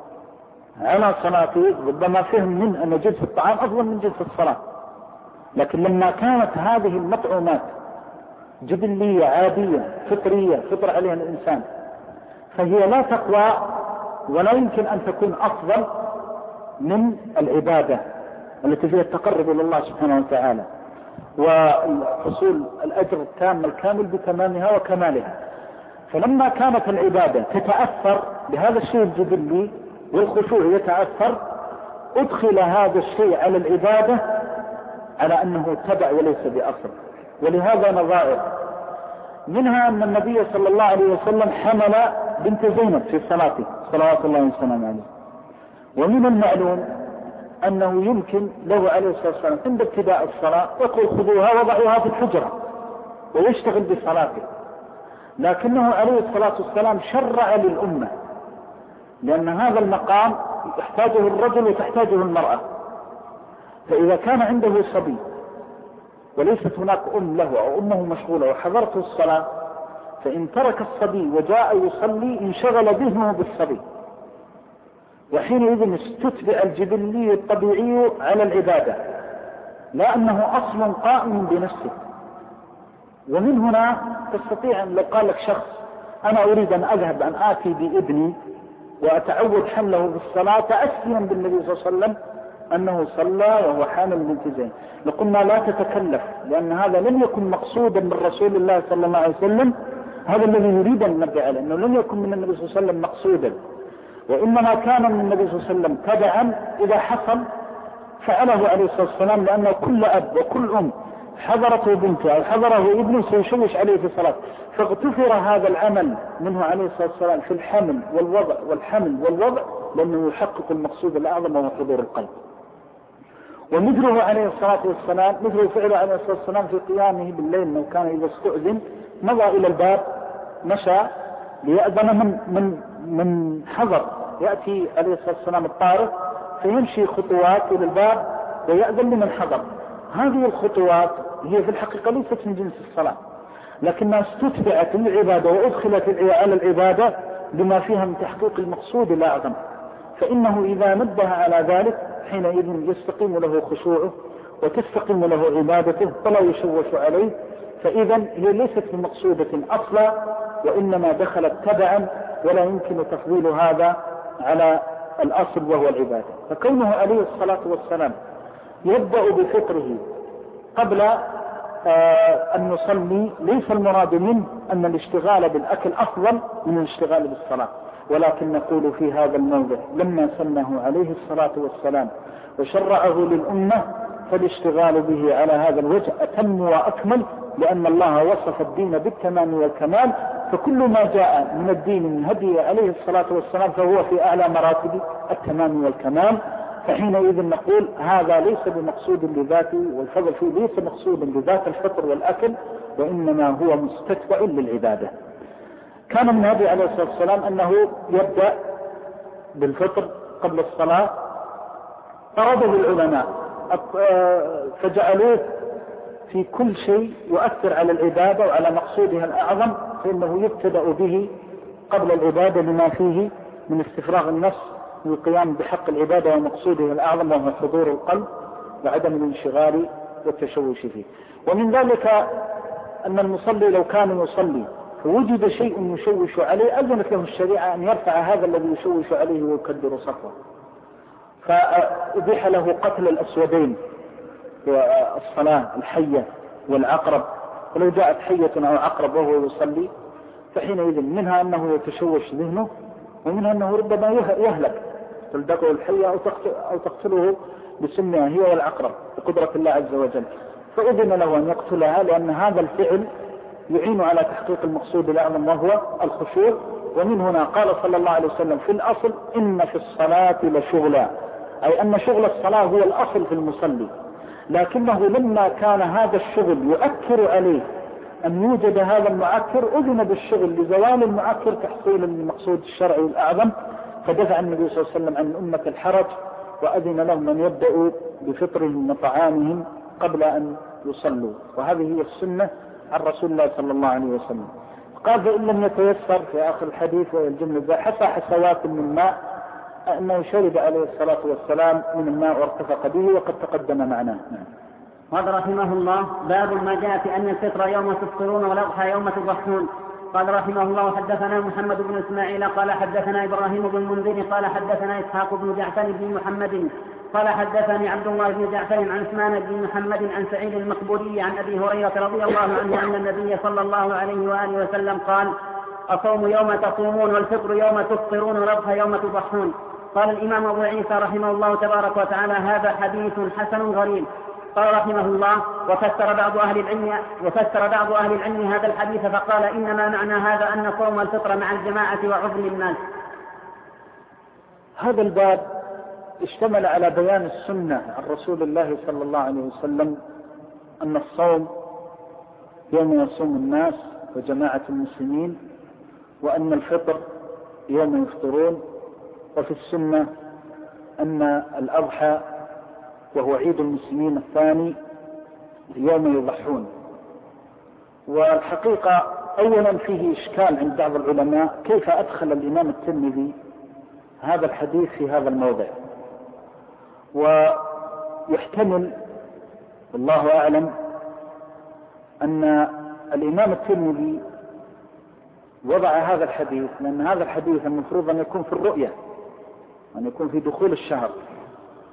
على صلاته ربما فهم من أن جنس الطعام أفضل من جنس الصلاة. لكن لما كانت هذه المطعومات جبلية عادية فطرية فطر عليها الإنسان، فهي لا تقوى ولا يمكن أن تكون أفضل من العبادة التي فيها التقرب إلى الله سبحانه وتعالى وحصول الأجر التام الكامل بتمامها وكمالها. فلما كانت العبادة تتأثر بهذا الشيء الجبلي والخشوع يتأثر، أدخل هذا الشيء على العبادة على أنه تبع وليس بأصل. ولهذا نظائر، منها أن النبي صلى الله عليه وسلم حمل بنت زينب في صلاته صلوات الله وسلامه عليه، ومن المعلوم أنه يمكن له عليه الصلاة والسلام عند ابتداء الصلاة يقول: خذوها وضعوها في الحجرة، ويشتغل بصلاته. لكنه عليه الصلاة والسلام شرع للأمة، لأن هذا المقام يحتاجه الرجل وتحتاجه المرأة. فإذا كان عنده صبي وليست هناك أم له أو أمه مشغولة وحضرته الصلاة، فإن ترك الصبي وجاء يصلي انشغل ذهنه بالصبي، وحينئذ استتبع الجبلي الطبيعي على العبادة، لا أنه أصل قائم بنفسه. ومن هنا تستطيع أن لو قال لك شخص: أنا أريد أن أذهب أن آتي بابني وأتعود حمله بالصلاة تأسيا بالنبي صلى الله عليه وسلم، أنه صلى وهو حامل بنت زينب، لقلنا لا تتكلف، لأن هذا لم يكن مقصودا من رسول الله صلى الله عليه وسلم. هذا الذي يريد أن ننبه عليه، أنه لم يكن من النبي صلى الله عليه وسلم مقصودا، وإنما كان من النبي صلى الله عليه وسلم تبعا إذا حصل فعله عليه الصلاة والسلام، لأن كل أب وكل أم حضرته بنته أو حضره ابنه سيشوش عليه في الصلاة، فاغتفر هذا العمل منه عليه الصلاة والسلام في الحمل والوضع والحمل والوضع، لأنه يحقق المقصود الأعظم وهو حضور القلب. ومثله عليه الصلاة والسلام، مثل فعله عليه الصلاة والسلام في قيامه بالليل، أنه كان إذا استؤذن مضى إلى الباب، مشى ليأذن من حضر، يأتي عليه الصلاة والسلام الطارق فيمشي خطوات إلى الباب ويأذن لمن حضر. هذه الخطوات هي في الحقيقة ليست من جنس الصلاة، لكنها استتبعت العبادة وأدخلت على العبادة بما فيها من تحقيق المقصود الأعظم، فإنه إذا نبه على ذلك حينئذ يستقيم له خشوعه وتستقيم له عبادته فلا يشوش عليه. فإذا هي ليست بمقصودة أصلا، وإنما دخلت تبعا، ولا يمكن تفضيل هذا على الأصل وهو العبادة. فكونه عليه الصلاة والسلام يبدأ بفطره قبل أن نصلي ليس المراد منه أن الاشتغال بالأكل أفضل من الاشتغال بالصلاة، ولكن نقول في هذا الموضع لما سنه عليه الصلاة والسلام وشرعه للأمة فالاشتغال به على هذا الوجه أتم وأكمل، لأن الله وصف الدين بالتمام والكمال، فكل ما جاء من الدين من هدي عليه الصلاة والسلام فهو في أعلى مراتب التمام والكمال. فحينئذ نقول هذا ليس بمقصود لذاته، والفضل فيه ليس مقصودا لذات الفطر والأكل، وإنما هو مستتبع للعبادة. كان من هدي عليه الصلاة والسلام أنه يبدأ بالفطر قبل الصلاة، فرده العلماء فجعلوه في كل شيء يؤثر على العبادة وعلى مقصودها الأعظم، فإنه يبتدأ به قبل العبادة لما فيه من استفراغ النفس والقيام بحق العبادة ومقصودها الأعظم وهو حضور القلب وعدم الانشغال والتشوش فيه. ومن ذلك أن المصلي لو كان يصلي فوجد شيء يشوش عليه أذنت له الشريعة أن يرفع هذا الذي يشوش عليه ويكدر صفه، فأبيح له قتل الأسودين والصلاة الحية والعقرب، ولو جاءت حية أو عقرب وهو يصلي فحينئذ منها أنه يتشوش ذهنه، ومنها أنه ربما يهلك، تلدقه الحية أو تقتله بسمها هي والعقرب بقدرة الله عز وجل، فأذن له أن يقتلها، لأن هذا الفعل يعين على تحقيق المقصود الأعظم وهو الخشوع. ومن هنا قال صلى الله عليه وسلم في الأصل إن في الصلاة لشغلا، أي أن شغل الصلاة هو الأصل في المصلي، لكنه لما كان هذا الشغل يؤكر عليه أن يوجد هذا المؤكر أذن بالشغل لزوال المؤكر تحصيلا للمقصود الشرعي الأعظم، فدفع النبي صلى الله عليه وسلم عن أمة الحرج وأذن لهم أن يبدأوا بفطرهم وطعامهم قبل أن يصلوا، وهذه هي السنة عن رسول الله صلى الله عليه وسلم. قال فإن لم يتيسر في آخر الحديث والجملة حصى حصوات من ماء، أنه شرب عليه الصلاة والسلام من الماء وارتفق به، وقد تقدم معناه. قال رحمه الله باب ما جاء في أن الفطر يوم تفطرون والأضحى يوم تضحون. قال رحمه الله حدثنا محمد بن إسماعيل قال حدثنا إبراهيم بن المنذر قال حدثنا إسحاق بن جعفر بن محمد قال حدثني عبد الله بن جعفر عن عثمان بن محمد عن سعيد المقبوري عن أبي هريرة رضي الله عنه أن النبي صلى الله عليه وآله وسلم قال الصوم يوم تصومون والفطر يوم تفطرون والأضحى يوم تضحون. قال الإمام أبو عيسى رحمه الله تبارك وتعالى هذا حديث حسن غريب. قال رحمه الله وفسر بعض أهل العلم هذا الحديث فقال إنما معنى هذا أن صوم الفطر مع الجماعة وعزل الناس. هذا الباب اشتمل على بيان السنة عن رسول الله صلى الله عليه وسلم أن الصوم يوم يصوم الناس وجماعة المسلمين، وأن الفطر يوم يفطرون، وفي السنة أن الأضحى وهو عيد المسلمين الثاني يوم يضحون. والحقيقة أولا فيه إشكال عند بعض العلماء كيف أدخل الإمام الترمذي هذا الحديث في هذا الموضع، ويحتمل والله أعلم أن الإمام الترمذي وضع هذا الحديث لأن هذا الحديث المفروض أن يكون في الرؤية، أن يكون في دخول الشهر،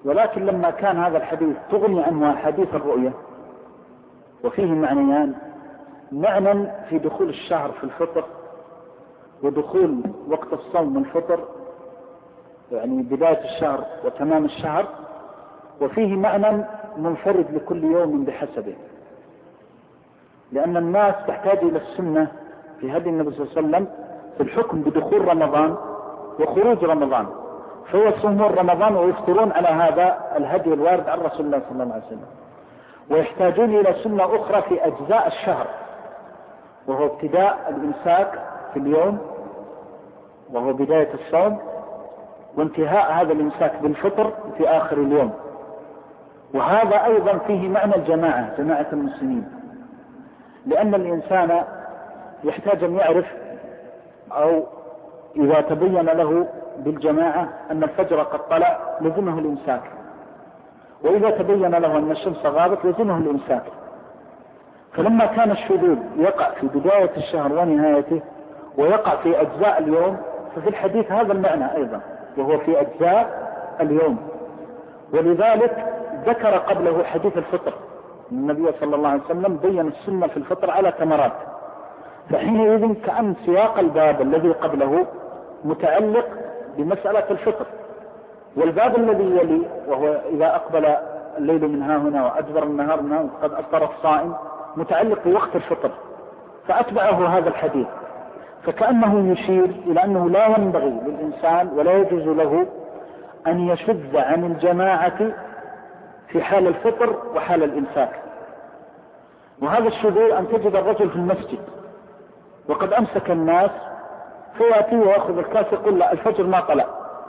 ولكن لما كان هذا الحديث تغني عنه حديث الرؤية، وفيه معنيان: معنى في دخول الشهر في الفطر ودخول وقت الصوم والفطر، يعني بداية الشهر وتمام الشهر، وفيه معنى منفرد لكل يوم بحسبه، لأن الناس تحتاج إلى السنة في هدي النبي صلى الله عليه وسلم في الحكم بدخول رمضان وخروج رمضان، فيصومون رمضان ويفطرون على هذا الهدي الوارد عن رسول الله صلى الله عليه وسلم، ويحتاجون إلى سنة أخرى في أجزاء الشهر، وهو ابتداء الإمساك في اليوم وهو بداية الصوم، وانتهاء هذا الإمساك بالفطر في آخر اليوم. وهذا أيضا فيه معنى الجماعة، جماعة المسلمين، لأن الإنسان يحتاج أن يعرف، أو إذا تبين له بالجماعة أن الفجر قد طلع لزمه الإمساك، وإذا تبين له أن الشمس غابت لزمه الإمساك. فلما كان الشذوذ يقع في بداية الشهر ونهايته ويقع في أجزاء اليوم، ففي الحديث هذا المعنى أيضا، وهو في أجزاء اليوم. ولذلك ذكر قبله حديث الفطر، النبي صلى الله عليه وسلم بين السنة في الفطر على تمرات، فحينئذ كأن سياق الباب الذي قبله متعلق بمسألة الفطر، والباب الذي يلي وهو إذا أقبل الليل من ها هنا وأدبر النهار من ها قد أفطر الصائم متعلق بوقت الفطر، فأتبعه هذا الحديث، فكأنه يشير إلى أنه لا ينبغي للإنسان ولا يجوز له أن يشذ عن الجماعة في حال الفطر وحال الإمساك. وهذا الشذوذ أن تجد الرجل في المسجد وقد أمسك الناس فيأتي ويأخذ الكاس يقول لا الفجر ما طلع،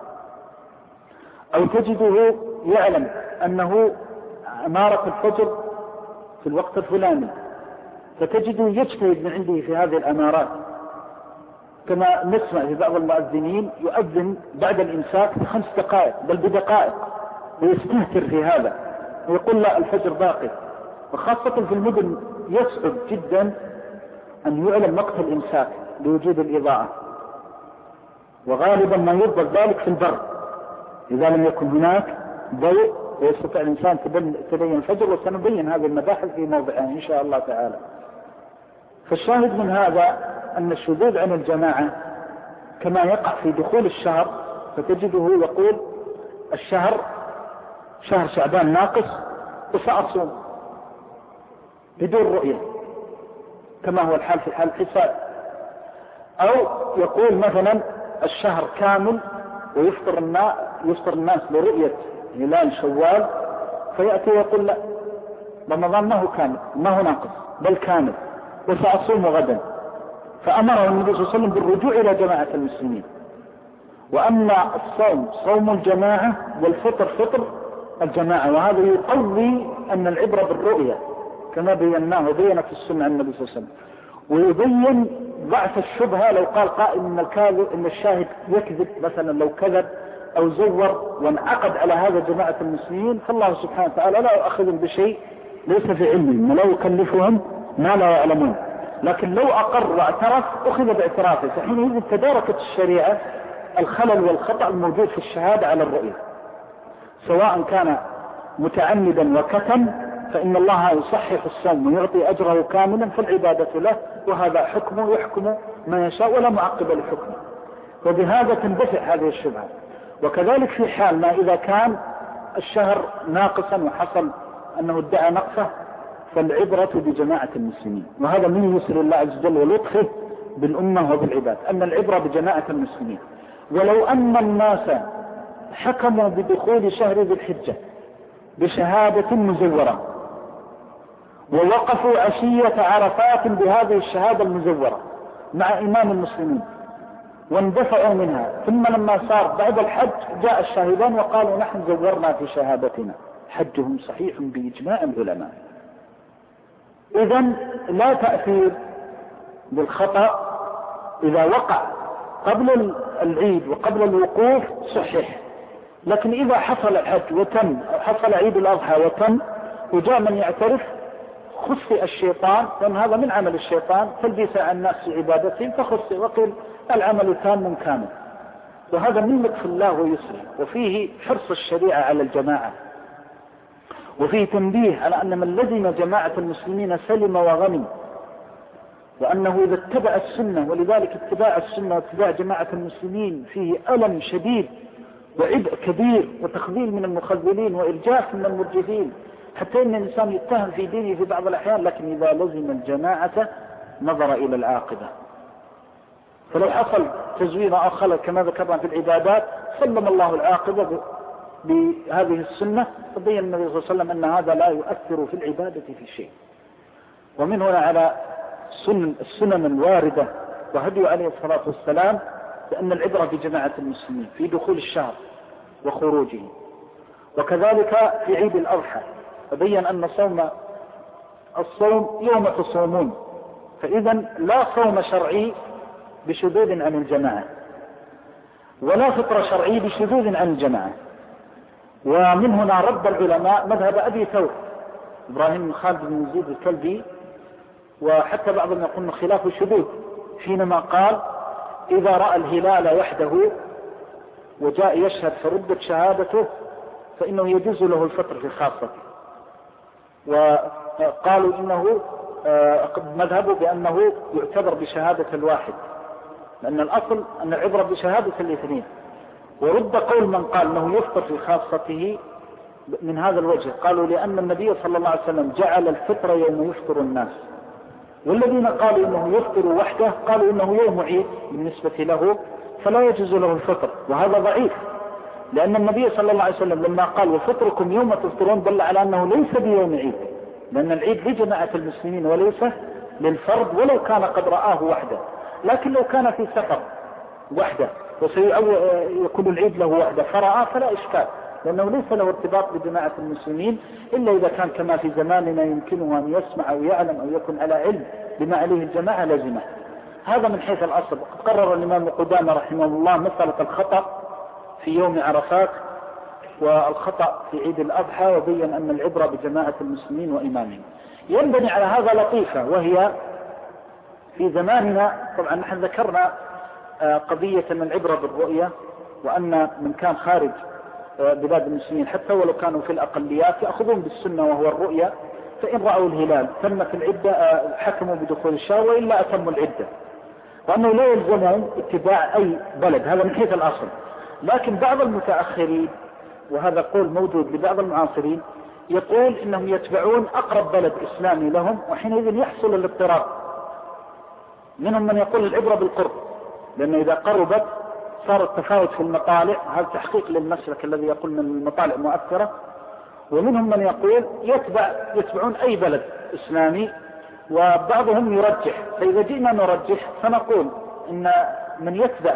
أو تجده يعلم أنه أمارة الفجر في الوقت الفلاني، فتجده يجتهد من عنده في هذه الأمارات، كما نسمع في بعض المؤذنين يؤذن بعد الإمساك ب5 دقائق بل بدقائق، ويستهتر في هذا ويقول لا الفجر باقي. وخاصة في المدن يصعب جدا أن يعلم وقت الإمساك لوجود الإضاءة، وغالبا ما يفضل ذلك في البر إذا لم يكن هناك ضوء ويستطيع الإنسان تبين الفجر، وسنبين هذه المباحث في موضعها إن شاء الله تعالى. فالشاهد من هذا أن الشذوذ عن الجماعة كما يقع في دخول الشهر، فتجده يقول الشهر شهر شعبان ناقص وسأصوم بدون رؤية كما هو الحال في حال الحساب، أو يقول مثلا الشهر كامل ويفطر الناس لرؤية هلال شوال، فيأتي ويقول لا رمضان ما هو كامل ما هو ناقص بل كامل وسأصوم غدا، فأمره النبي صلى الله عليه وسلم بالرجوع إلى جماعة المسلمين، وأن الصوم صوم الجماعة والفطر فطر الجماعة. وهذا يقوي أن العبرة بالرؤية كما بيناه وبينت السنة عن النبي صلى الله عليه وسلم، ويبين ضعف الشبهة لو قال قائل إن الشاهد يكذب مثلا، لو كذب أو زور وانعقد على هذا جماعة المسلمين، فالله سبحانه وتعالى لا يؤخذهم بشيء ليس في علمهم ولا يكلفهم ما لا يعلمون، لكن لو أقر واعترف أخذ باعترافه، فحينئذ تداركت الشريعة الخلل والخطأ الموجود في الشهادة على الرؤية، سواء كان متعمدا وكتم فإن الله يصحح الصوم ويعطي أجره كاملا فالعبادة له، وهذا حكمه يحكم ما يشاء ولا معقب لحكمه، وبهذا تندفع هذه الشبهة. وكذلك في حال ما إذا كان الشهر ناقصا وحصل أنه ادعى نقصه، فالعبرة بجماعة المسلمين، وهذا من يسر الله عز وجل ولطفه بالأمة وبالعباد أن العبرة بجماعة المسلمين. ولو أن الناس حكموا بدخول شهر ذي الحجة بشهادة مزورة ووقفوا عشية عرفات بهذه الشهادة المزورة مع إمام المسلمين واندفعوا منها، ثم لما صار بعد الحج جاء الشاهدان وقالوا نحن زورنا في شهادتنا، حجهم صحيح بإجماع العلماء. إذن لا تأثير بالخطأ إذا وقع قبل العيد وقبل الوقوف صحيح، لكن إذا حصل الحج وتم أو حصل عيد الأضحى وتم وجاء من يعترف خصي الشيطان، لأن هذا من عمل الشيطان تلبيس على الناس في عبادتهم، فخصي وقيل العمل تام كامل. وهذا من لطف الله ويسره، وفيه حرص الشريعة على الجماعة، وفيه تنبيه على أن من لزم جماعة المسلمين سلم وغنم، وأنه إذا اتبع السنة، ولذلك اتباع السنة واتباع جماعة المسلمين فيه ألم شديد وعبء كبير وتخذيل من المخذلين وإرجاف من المرجفين، حتى إن الإنسان يتهم في دينه في بعض الأحيان، لكن إذا لزم الجماعة نظر إلى العاقبة. فلو حصل تزوير أو خلل كما ذكرنا في العبادات سلم الله العاقبة بهذه السنة، فبين النبي صلى الله عليه وسلم أن هذا لا يؤثر في العبادة في شيء. ومن هنا على السنن الواردة وهدي عليه الصلاة والسلام بأن العبرة بجماعة المسلمين في دخول الشهر وخروجه، وكذلك في عيد الأضحى، فبين أن الصوم يوم تصومون، فإذا لا صوم شرعي بشذوذ عن الجماعة، ولا فطر شرعي بشذوذ عن الجماعة. ومن هنا رد العلماء مذهب أبي ثور إبراهيم بن خالد بن يزيد الكلبي، وحتى بعضهم يقول خلاف شذوذ، حينما قال إذا رأى الهلال وحده وجاء يشهد فردت شهادته فإنه يجوز له الفطر في خاصته. وقالوا إنه مذهبه بأنه يعتبر بشهادة الواحد، لأن الأصل أن العبرة بشهادة الاثنين. ورد قول من قال أنه يفطر في خاصته من هذا الوجه، قالوا لأن النبي صلى الله عليه وسلم جعل الفطر يوم يفطر الناس، والذين قالوا إنه يفطر وحده قالوا إنه يوم عيد بالنسبة له فلا يجوز له الفطر، وهذا ضعيف، لأن النبي صلى الله عليه وسلم لما قال وفطركم يوم تفطرون دل على أنه ليس بيوم عيد، لأن العيد لجماعة المسلمين وليس للفرد، ولو كان قد رآه وحده. لكن لو كان في سفر وحده وسيكون العيد له وحده فرأى فلا إشكال، لأنه ليس له ارتباط بجماعة المسلمين إلا إذا كان كما في زماننا يمكنه أن يسمع أو يعلم أو يكون على علم بما عليه الجماعة لازمة. هذا من حيث الأصل. وقد قرر الإمام قدامة رحمه الله مسألة الخطأ في يوم عرفات والخطأ في عيد الأضحى، وبين أن العبرة بجماعة المسلمين وإمامهم. ينبني على هذا لطيفة، وهي في زماننا طبعا نحن ذكرنا قضية أن العبرة بالرؤية، وأن من كان خارج بلاد المسلمين حتى ولو كانوا في الأقليات يأخذون بالسنة وهو الرؤية، فإن رأوا الهلال تمت العدة حكموا بدخول الشهر وإلا أتموا العدة، وأنه لا يلزمهم اتباع أي بلد. هذا من حيث الأصل. لكن بعض المتأخرين، وهذا قول موجود لبعض المعاصرين، يقول إنهم يتبعون أقرب بلد إسلامي لهم، وحينئذ يحصل الاضطراب. منهم من يقول العبرة بالقرب، لأنه إذا قربت صار التفاوت في المطالع، هذا تحقيق للمسلك الذي يقول من المطالع مؤثرة. ومنهم من يقول يتبعون أي بلد إسلامي، وبعضهم يرجح. فإذا جئنا نرجح فنقول إن من يتبع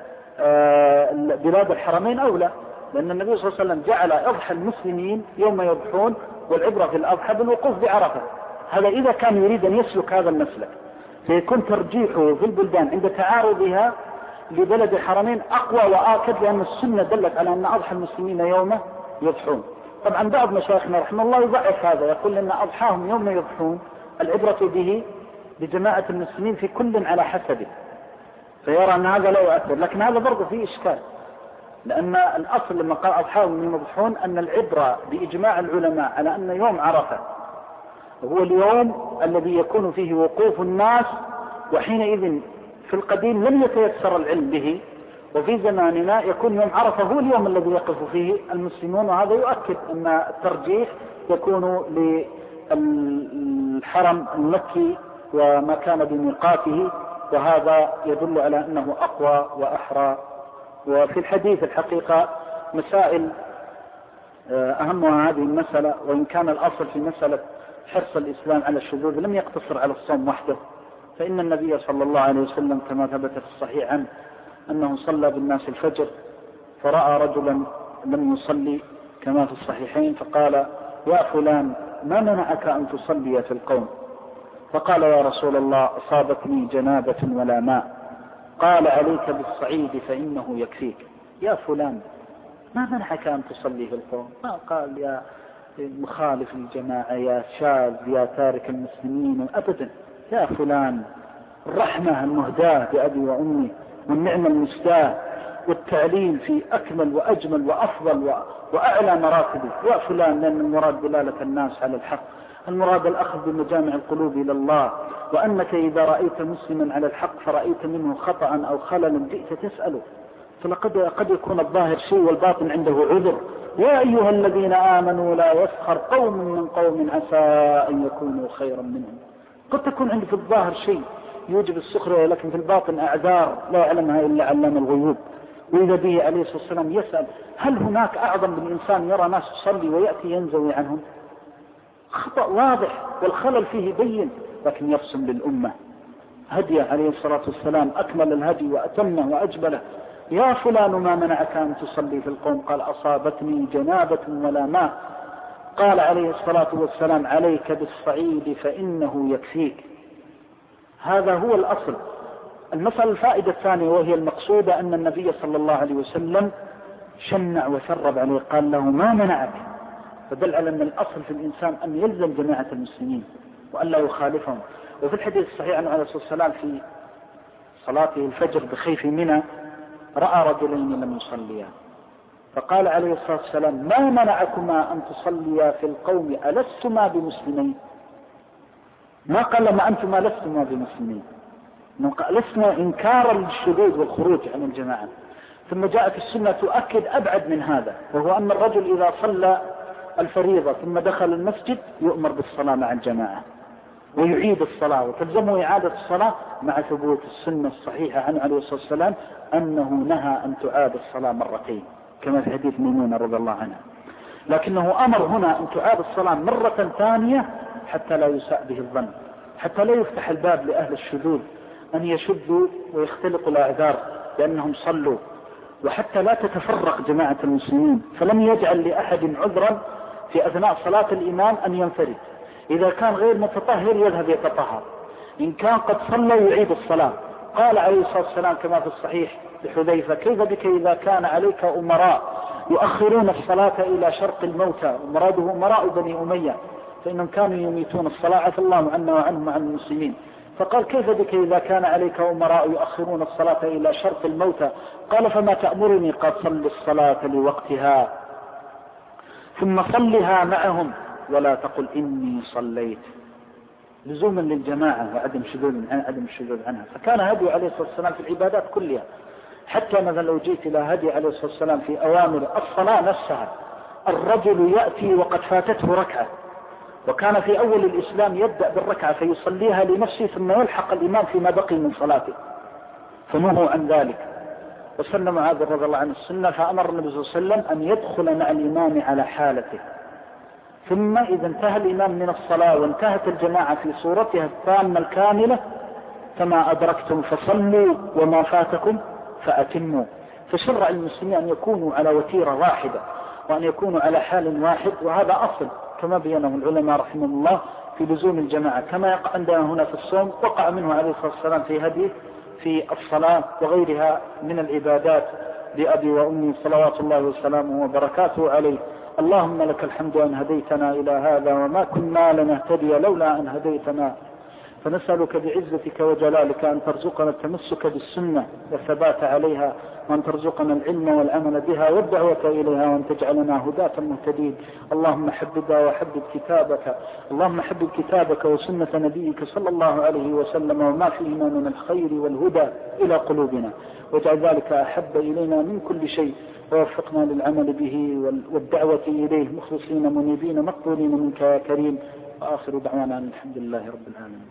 بلاد الحرمين أولى، لأن النبي صلى الله عليه وسلم جعل أضحى المسلمين يوم يضحون، والعبرة في الأضحى بالوقوف بعرفة. هذا إذا كان يريد أن يسلك هذا المسلك، فيكون ترجيحه في البلدان عند تعارضها لبلد الحرمين أقوى وآكد، لأن السنة دلت على أن أضحى المسلمين يوم يضحون. طبعا بعض مشايخنا رحمه الله يضعف هذا، يقول أن أضحاهم يوم يضحون العبرة به بجماعة المسلمين في كل على حسبه، فيرى أن هذا لا يؤثر. لكن هذا برضه فيه إشكال، لأن الأصل لما قال أضحاهم يوم يضحون أن العبرة بإجماع العلماء على أن يوم عرفة هو اليوم الذي يكون فيه وقوف الناس، وحينئذ في القديم لم يتيسر العلم به، وفي زماننا يكون يوم عرفة هو اليوم الذي يقف فيه المسلمون. وهذا يؤكد أن الترجيح يكون للحرم المكي وما كان بميقاته، وهذا يدل على أنه أقوى وأحرى. وفي الحديث الحقيقة مسائل أهمها هذه المسألة، وإن كان الأصل في مسألة حرص الإسلام على الشذوذ لم يقتصر على الصوم وحده، فإن النبي صلى الله عليه وسلم كما ثبت في الصحيح عنه أنه صلى بالناس الفجر فرأى رجلا لم يصلي كما في الصحيحين، فقال يا فلان ما منعك أن تصلي في القوم؟ فقال يا رسول الله أصابتني جنابة ولا ماء. قال عليك بالصعيد فإنه يكفيك. يا فلان ما منعك أن تصلي في القوم؟ ما قال يا مخالف الجماعة يا شاذ يا تارك المسلمين أبدا، يا فلان الرحمة المهداة بأبي وأمي والنعمة المستاه والتعليم في أكمل وأجمل وأفضل وأعلى مراتبه. يا فلان، لأن المراد دلالة الناس على الحق، المراد الأخذ بمجامع القلوب إلى الله، وأنك إذا رأيت مسلما على الحق فرأيت منه خطأ أو خللا جئت تسأله، قد يكون الظاهر شيء والباطن عنده عذر. يا أيها الذين آمنوا لا يسخر قوم من قوم عسى أن يكونوا خيرا منهم. قد تكون عند في الظاهر شيء يوجب السخرية، لكن في الباطن أعذار لا يعلمها إلا علام الغيوب. وإذا به عليه الصلاة والسلام يسأل: هل هناك أعظم من الإنسان يرى ناس يصلي ويأتي ينزوي عنهم؟ خطأ واضح والخلل فيه بين، لكن يرسم للأمة هدي عليه الصلاة والسلام أكمل الهدي وأتمه وأجبله. يا فلان ما منعك أن تصلي في القوم؟ قال: أصابتني جنابة ولا ماء. قال عليه الصلاة والسلام: عليك بالصعيد فإنه يكفيك. هذا هو الأصل. المسألة الفائدة الثانية وهي المقصودة أن النبي صلى الله عليه وسلم شنع وشرب عليه، قال له: ما منعك؟ فدل على أن الأصل في الإنسان أن يلزم جماعة المسلمين وأن لا يخالفهم. وفي الحديث الصحيح عنه عليه الصلاة والسلام في صلاته الفجر بخيف منى رأى رجلين لم يصليا، فقال عليه الصلاة والسلام: ما منعكما أن تصليا في القوم ألستما بمسلمين؟ ما قال ما أنتما لستما بمسلمين، لسنا إنكارا للشذوذ والخروج عن الجماعة. ثم جاءت السنة تؤكد أبعد من هذا، وهو أن الرجل إذا صلى الفريضة ثم دخل المسجد يؤمر بالصلاة مع الجماعة ويعيد الصلاة وتلزمه إعادة الصلاة، مع ثبوت السنة الصحيحة عنه عليه الصلاة والسلام أنه نهى أن تعاد الصلاة مرتين كما في حديث ميمونة رضي الله عنها. لكنه أمر هنا أن تعاد الصلاة مرة ثانية حتى لا يساء به الظن، حتى لا يفتح الباب لأهل الشذوذ أن يشدوا ويختلقوا الأعذار لأنهم صلوا، وحتى لا تتفرق جماعة المسلمين. فلم يجعل لأحد عذرا في أثناء صلاة الإمام أن ينفرد. إذا كان غير متطهر يذهب يتطهر، إن كان قد صلى يعيد الصلاة. قال عليه الصلاة والسلام كما في الصحيح لحذيفة: كيف بك إذا كان عليك أمراء يؤخرون الصلاة إلى شرق الموتى؟ ومراده أمراء بني أمية، فإنهم كانوا يميتون الصلاة، عفى الله عنا وعنهم وعن المسلمين. فقال: كيف بك إذا كان عليك أمراء يؤخرون الصلاة إلى شرق الموتى؟ قال: فما تأمرني؟ قال: صل الصلاة لوقتها ثم صلها معهم ولا تقل إني صليت، لزوما للجماعة وعدم الشذوذ عنها. فكان هدي عليه الصلاة والسلام في العبادات كلها، حتى مثلا لو جيت إلى هدي عليه الصلاة والسلام في أوامر الصلاة نفسها، الرجل يأتي وقد فاتته ركعة، وكان في أول الإسلام يبدأ بالركعة فيصليها لنفسه ثم يلحق الإمام فيما بقي من صلاته، فنهوا عن ذلك. وسلم معاذ رضي الله عنه السنة، فأمر النبي صلى الله عليه وسلم أن يدخل مع الإمام على حالته، ثم إذا انتهى الإمام من الصلاة وانتهت الجماعة في صورتها التامة الكاملة: فما أدركتم فصلوا وما فاتكم فأتموا. فشرع المسلمين أن يكونوا على وتيرة واحدة وأن يكونوا على حال واحد، وهذا أصل كما بينه العلماء رحمه الله في لزوم الجماعة، كما يقع عندنا هنا في الصوم وقع منه عليه الصلاة والسلام في هديه في الصلاة وغيرها من العبادات لأبي وأمي صلوات الله وسلامه وبركاته عليه. اللهم لك الحمد أن هديتنا إلى هذا وما كنا لنهتدي لولا أن هديتنا، فنسألك بعزتك وجلالك أن ترزقنا التمسك بالسنة والثبات عليها، وأن ترزقنا العلم والعمل بها والدعوة إليها، وأن تجعلنا هداة مهتدين. اللهم حببنا وحبب كتابك، اللهم حبب كتابك وسنة نبيك صلى الله عليه وسلم وما فيهما من الخير والهدى إلى قلوبنا، واجعل ذلك أحب إلينا من كل شيء، ووفقنا للعمل به والدعوة إليه مخلصين منيبين مقبولين منك يا كريم. وآخر دعوانا الحمد لله رب العالمين.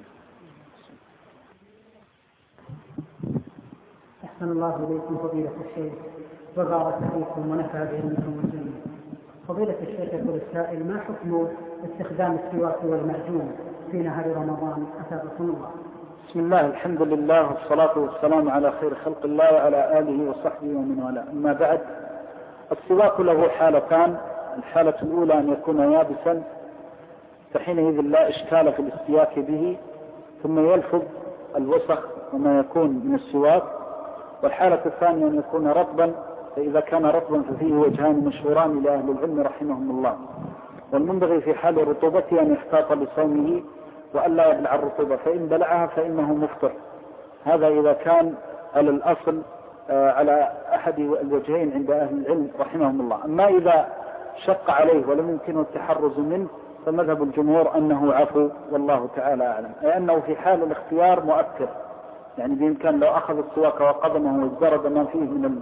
أحسن الله إليكم فضيلة الشيخ وبارك فيكم ونفع بعلمكم والجنة. فضيلة الشيخ يقول السائل: ما حكم استخدام السواك والمعجون في نهار رمضان أثابكم الله؟ بسم الله، الحمد لله والصلاة والسلام على خير خلق الله وعلى آله وصحبه ومن والاه. أما بعد، السواك له حالتان: الحالة الأولى أن يكون يابسا فحينئذ لا إشكال في الاستياك به ثم يلفظ الوسخ وما يكون من السواك، والحالة الثانية أن يكون رطبا، فإذا كان رطبا ففيه وجهان مشهوران لأهل العلم رحمهم الله. والمنبغي في حال رطوبته أن يحتاط لصومه وأن لا يبلع الرطوبة، فإن بلعها فإنه مفطر. هذا إذا كان على الأصل على أحد الوجهين عند أهل العلم رحمهم الله. أما إذا شق عليه ولم يمكنه التحرز منه فمذهب الجمهور أنه عفو والله تعالى أعلم، أي أنه في حال الاختيار مؤثر، يعني بإمكان لو أخذ السواك وقدمه وازدرد ما فيه من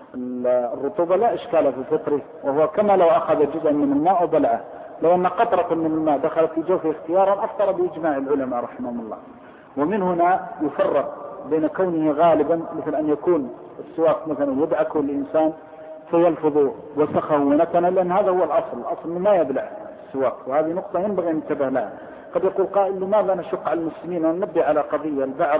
الرطوبة لا إشكال في فطره، وهو كما لو أخذ جزءا من الماء وبلعه، لو أن قطرة من الماء دخلت في جوفه اختيارا أفطر بإجماع العلماء رحمهم الله. ومن هنا يفرق بين كونه غالبا مثل أن يكون السواك مثلا يدعك الإنسان فيلفظ وسخه ونتنه، لأن هذا هو الأصل ما يبلع السواك، وهذه نقطة ينبغي أن ننتبه لها. قد يقول قائل لماذا نشق على المسلمين وننبه على قضية؟ البعض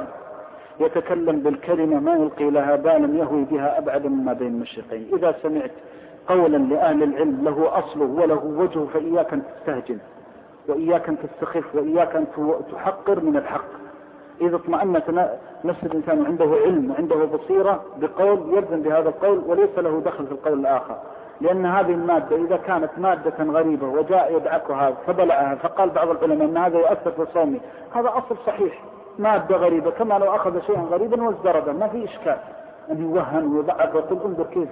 يتكلم بالكلمة ما يلقي لها بالا يهوي بها أبعد مما بين المشرقين. إذا سمعت قولا لأهل العلم له أصله وله وجهه فإياك أن تستهجن وإياك أن تستخف وإياك أن تحقر من الحق. إذا اطمأنت نفس الإنسان عنده علم وعنده بصيرة بقول يلزم بهذا القول وليس له دخل في القول الآخر، لأن هذه المادة إذا كانت مادة غريبة وجاء يدعكها فبلعها فقال بعض العلماء أن هذا يؤثر في صومه، هذا أصل صحيح، مادة غريبة كما لو أخذ شيئا غريبا وازدرده ما في إشكال أن يوهن ويضعف ويقول انظر كيف.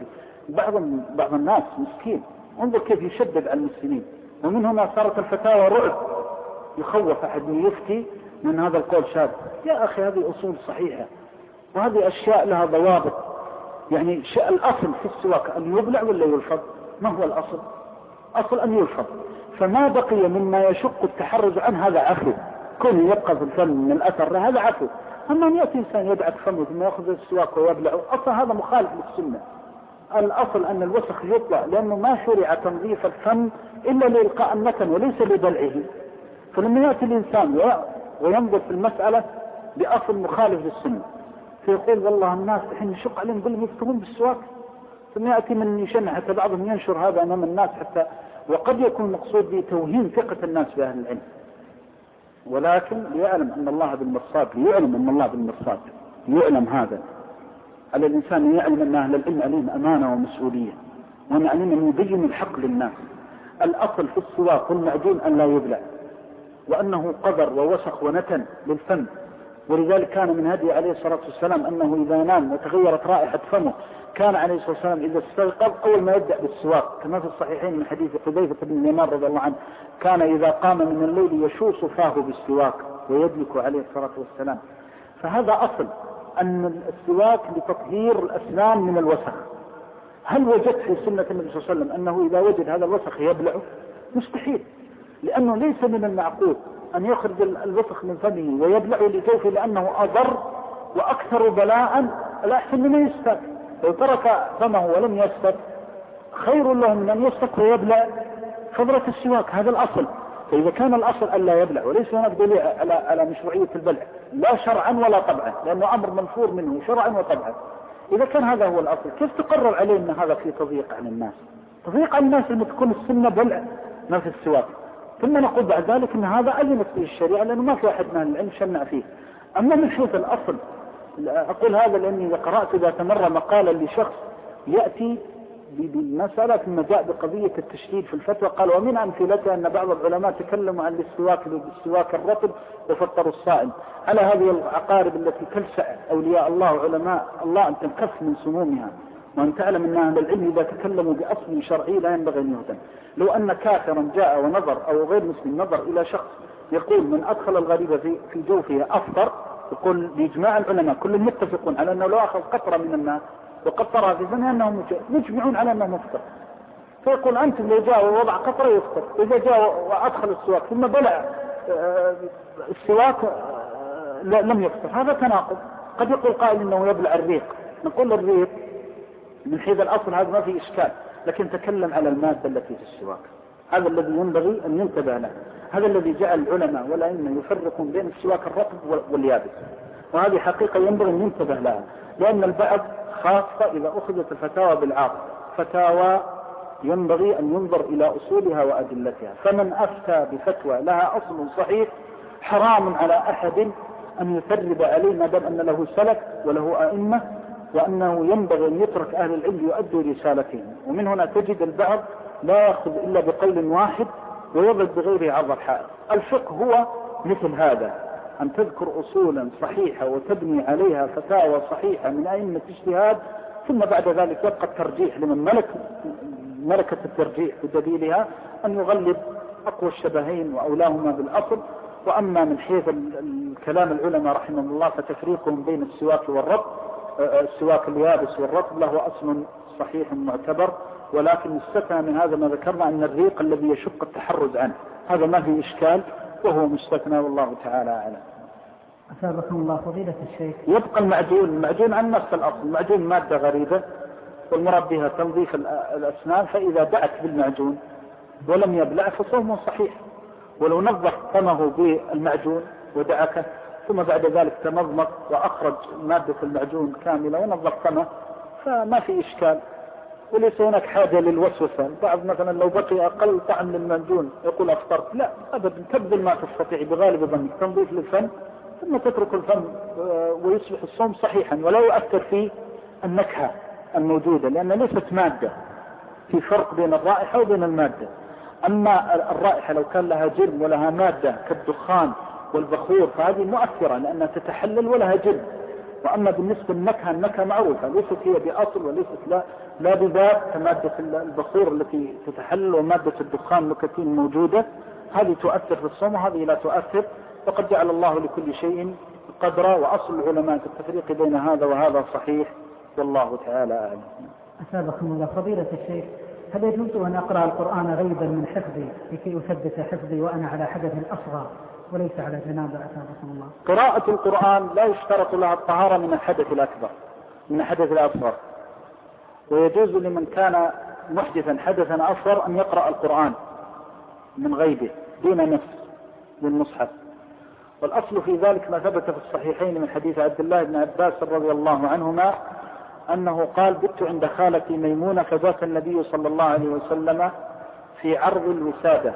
بعض الناس مسكين انظر كيف يشدد على المسلمين، ومن هنا صارت الفتاوى رعب، يخوف أحد يفتي من هذا القول شاذ. يا أخي هذه أصول صحيحة وهذه أشياء لها ضوابط. يعني الأصل في السواك أن يبلع ولا يلفظ؟ ما هو الأصل؟ أصل أن يلفظ، فما بقي مما يشق التحرز عنه هذا عفو، كل يبقى في الفم من الأثر هذا عفو. أما أن يأتي إنسان يدعك فمه ثم يأخذ السواك ويبلع، أصلا هذا مخالف للسنة. الأصل أن الوسخ يطلع، لأنه ما شرع تنظيف الفم إلا لإلقاء النتن وليس لبلعه. فلما يأتي الإنسان وينظر في المسألة بأصل مخالف للسنة فيقول والله الناس الحين يشق عليهم يقولهم يفترون بالسواك، ثم يأتي من يشنع حتى بعضهم ينشر هذا أمام الناس حتى، وقد يكون مقصود بتوهين ثقة الناس بأهل العلم. ولكن ليعلم أن الله بالمرصاد، ليعلم أن الله بالمرصاد، يعلم هذا على الإنسان أن يعلم أن أهل العلم عليهم أمانة ومسؤولية، وأن عليهم أن يبين الحق للناس. الأصل في السواك والمعجون أن لا يبلع، وأنه قدر ووسخ ونتن للفم. ولذلك كان من هدي عليه الصلاة والسلام أنه إذا نام وتغيرت رائحة فمه كان عليه الصلاة والسلام إذا استيقظ أول ما يبدأ بالسواك، كما في الصحيحين من حديث حذيفة بن اليمان رضي الله عنه، كان إذا قام من الليل يشوص فاه بالسواك ويدلك عليه الصلاة والسلام. فهذا أصل أن السواك لتطهير الأسنان من الوسخ. هل وجدت في سنة النبي صلى الله عليه وسلم أنه إذا وجد هذا الوسخ يبلعه؟ مستحيل، لأنه ليس من المعقول أن يخرج الوسخ من فمه ويبلعه لجوفه، لأنه أضر وأكثر بلاء. الأحسن من يستك، لو ترك فمه ولم يستك خير له من أن يستك ويبلع فضلة السواك. هذا الأصل. فإذا كان الأصل ألا يبلع وليس هناك دليل على مشروعية البلع لا شرعا ولا طبعا، لأنه أمر منفور منه شرعا وطبعا، إذا كان هذا هو الأصل كيف تقرر عليه أن هذا فيه تضييق عن الناس؟ تضييق عن الناس أن تكون السنة بلع ما في السواك، ثم نقول بعد ذلك أن هذا أذنت به الشريعة لأنه ما في أحد من العلم شنع فيه. أما من حيث الأصل، أقول هذا لأني قرأت ذات مرة مقالا لشخص يأتي بالمسألة ثم جاء بقضية التشديد في الفتوى، قال ومن أمثلته أن بعض العلماء تكلموا عن السواك الرطب وفطروا الصائم على هذه العقارب التي تلسع أولياء الله وعلماء الله أن تنكف من سمومها، وأن تعلم أن أهل العلم إذا تكلموا بأصل شرعي لا ينبغي أن يهتم. لو أن كافرا جاء ونظر أو غير مسلم نظر إلى شخص يقول من أدخل الغريب في جوفه أفطر، يقول بإجماع العلماء كلهم متفقون على أنه لو أخذ قطرة من الماء وقطرها في فمه أنهم مجمعون على أنه مفطر، فيقول أنت لو جاء ووضع قطرة يفطر، إذا جاء وأدخل السواك ثم بلع السواك لم يفطر. هذا تناقض. قد يقول قائل إنه يبلع الريق، نقول الريق من حيث الأصل هذا ما في إشكال، لكن تكلم على المادة التي في السواك، هذا الذي ينبغي أن ينتبه له. هذا الذي جعل العلماء والأئمة يفرقون بين السواك الرطب واليابس، وهذه حقيقة ينبغي أن ينتبه لها، لأن البعض خاصة إذا أخذت الفتاوى بالعرض فتاوى ينبغي أن ينظر إلى أصولها وأدلتها. فمن أفتى بفتوى لها أصل صحيح حرام على أحد أن يثرب عليه ما دام أن له سلف وله أئمة، وأنه ينبغي أن يترك أهل العلم يؤدوا رسالتهم. ومن هنا تجد البعض لا يأخذ إلا بقول واحد ويضرب بغيره عرض الحائط. الفقه هو مثل هذا، أن تذكر أصولا صحيحة وتبني عليها فتاوى صحيحة من أئمة اجتهاد ثم بعد ذلك يبقى الترجيح لمن ملكة الترجيح بدليلها أن يغلب أقوى الشبهين وأولاهما بالأصل. وأما من حيث الكلام العلماء رحمهم الله فتفريقهم بين السواك والرطب، السواك اليابس والرطب له أصل صحيح معتبر، ولكن استثنى من هذا ما ذكرنا أن الريق الذي يشق التحرز عنه هذا ما فيه إشكال وهو مستثنى والله تعالى أعلم. أثابكم الله فضيلة الشيخ. يبقى المعجون عن نفس الأصل، المعجون مادة غريبة والمراد بها تنظيف الأسنان، فإذا دعت بالمعجون ولم يبلع فصومه صحيح، ولو نظف فمه بالمعجون ودعكه ثم بعد ذلك تمضمض وأخرج مادة المعجون كاملة ونظف فمه فما في إشكال، وليس هناك حاجة للوسوسة. بعض مثلا لو بقي أقل طعم للمعجون يقول أفطرت، لا أبدا، تبذل ما تستطيع بغالب ظنك تنظيف للفم ثم تترك الفم ويصبح الصوم صحيحا ولا يؤثر في النكهة الموجودة، لأن ليست مادة، في فرق بين الرائحة وبين المادة. أما الرائحة لو كان لها جرم ولها مادة كالدخان والبخور فهذه مؤثرة لأنها تتحلل ولها جرم. وأما بالنسبة للنكهة، النكهة معروفة ليست هي بأصل وليست لا بذات كمادة البخور التي تتحلل ومادة الدخان نكتين موجودة، هذه تؤثر في الصوم وهذه لا تؤثر. وقد جعل الله لكل شيء قدرا، وأصل العلماء في التفريق بين هذا وهذا صحيح والله تعالى أعلم. أثابكم الله فضيلة الشيخ. هل يجوز أن أقرأ القرآن غيبا من حفظي لكي أثبت حفظي وأنا على حدث أصغر وليس على جنابة؟ أثابكم الله. قراءة القرآن لا يشترط لها الطهارة من الحدث الأكبر، من الحدث الأصغر، ويجوز لمن كان محدثا حدثا أصغر أن يقرأ القرآن من غيبه دون نفس للمصحف. والأصل في ذلك ما ثبت في الصحيحين من حديث عبد الله بن عباس رضي الله عنهما أنه قال: بت عند خالتي ميمونة فبات النبي صلى الله عليه وسلم في عرض الوسادة،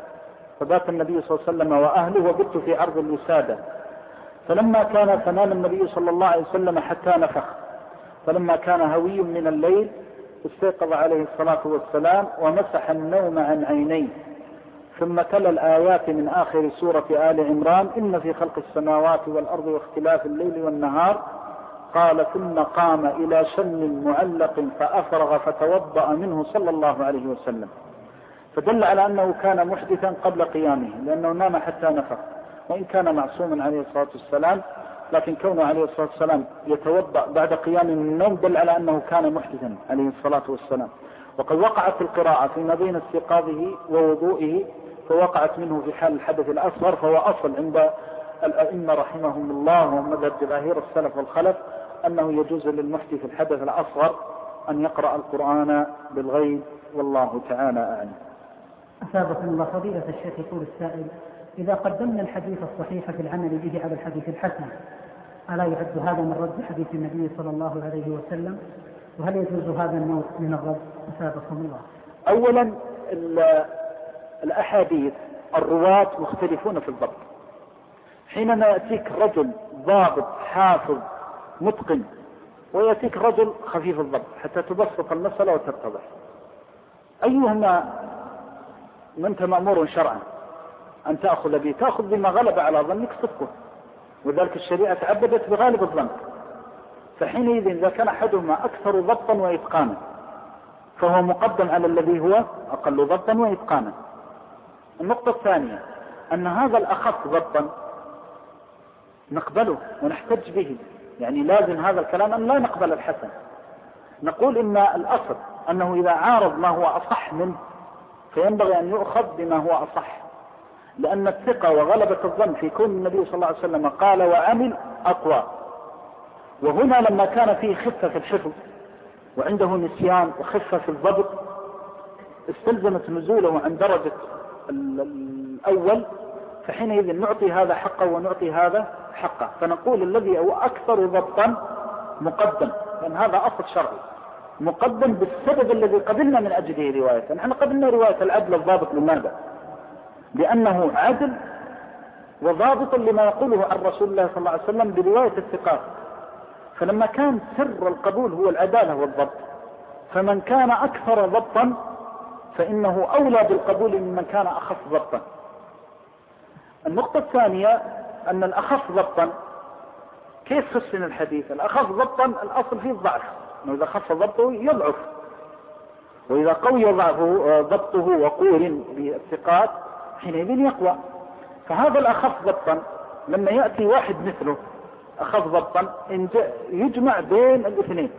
فبات النبي صلى الله عليه وسلم وأهله وبت في عرض الوسادة، فلما كان فنام النبي صلى الله عليه وسلم حتى نفخ، فلما كان هوي من الليل استيقظ عليه الصلاة والسلام ومسح النوم عن عينيه، ثم تلا الآيات من آخر سورة آل عمران: إن في خلق السماوات والأرض واختلاف الليل والنهار، قال: ثم قام إلى شن معلق فأفرغ فتوضأ منه صلى الله عليه وسلم. فدل على أنه كان محدثا قبل قيامه لأنه نام حتى نفخ، وإن كان معصوما عليه الصلاة والسلام، لكن كونه عليه الصلاة والسلام يتوضأ بعد قيامه من النوم دل على أنه كان محدثا عليه الصلاة والسلام. وقد وقعت القراءة فيما بين استيقاظه ووضوئه، فوقعت منه في حال الحدث الأصغر، فهو أصل عند الأئمة رحمهم الله ومذهب جماهير السلف والخلف أنه يجوز للمحدث الحدث الأصغر أن يقرأ القرآن بالغيب والله تعالى أعلم. أثابكم الله فضيلة الشيخ. يقول السائل: إذا قدمنا الحديث الصحيح في العمل به على الحديث الحسن ألا يعد هذا من رد حديث النبي صلى الله عليه وسلم؟ وهل يجوز هذا النوع من الرد؟ أثابكم الله. أولا الأحاديث الرواة مختلفون في الضبط. حينما يأتيك رجل ضابط حافظ متقن ويأتيك رجل خفيف الضبط حتى تبسط المسألة وتتضح، أيهما أنت مأمور شرعا أن تأخذ به؟ تأخذ بما غلب على ظنك صدقه، وذلك الشريعة تعبدت بغالب الظن، فحينئذ إذا كان أحدهما أكثر ضبطا وإتقانا فهو مقدم على الذي هو أقل ضبطا وإتقانا. النقطة الثانية أن هذا الأخف ضبطا نقبله ونحتج به، يعني لازم هذا الكلام أن لا نقبل الحسن، نقول إن الأصل أنه إذا عارض ما هو أصح منه فينبغي أن يؤخذ بما هو أصح، لأن الثقة وغلبة الظن في كون النبي صلى الله عليه وسلم قال وعمل أقوى. وهنا لما كان فيه خفة في الحفظ وعنده نسيان وخفة في الضبط استلزمت نزوله عن درجة الأول، فحينئذ نعطي هذا حقه ونعطي هذا حقه، فنقول الذي هو أكثر ضبطا مقدم، لأن هذا أصل شرعي مقدم بالسبب الذي قبلنا من أجله رواية. نحن قبلنا رواية العدل الضابط. لماذا؟ لأنه عدل وضابط لما يقوله عن رسول الله صلى الله عليه وسلم برواية الثقات، فلما كان سر القبول هو العدالة والضبط، فمن كان أكثر ضبطا فإنه أولى بالقبول ممن كان أخف ضبطا. النقطة الثانية أن الأخف ضبطا كيف حسن الحديث؟ الأخف ضبطا الأصل فيه الضعف، وإذا خف ضبطه يضعف، وإذا قوي ضبطه وقور بالثقات حينئذ يقوى. فهذا الأخف ضبطا لما يأتي واحد مثله أخف ضبطا يجمع بين الاثنين،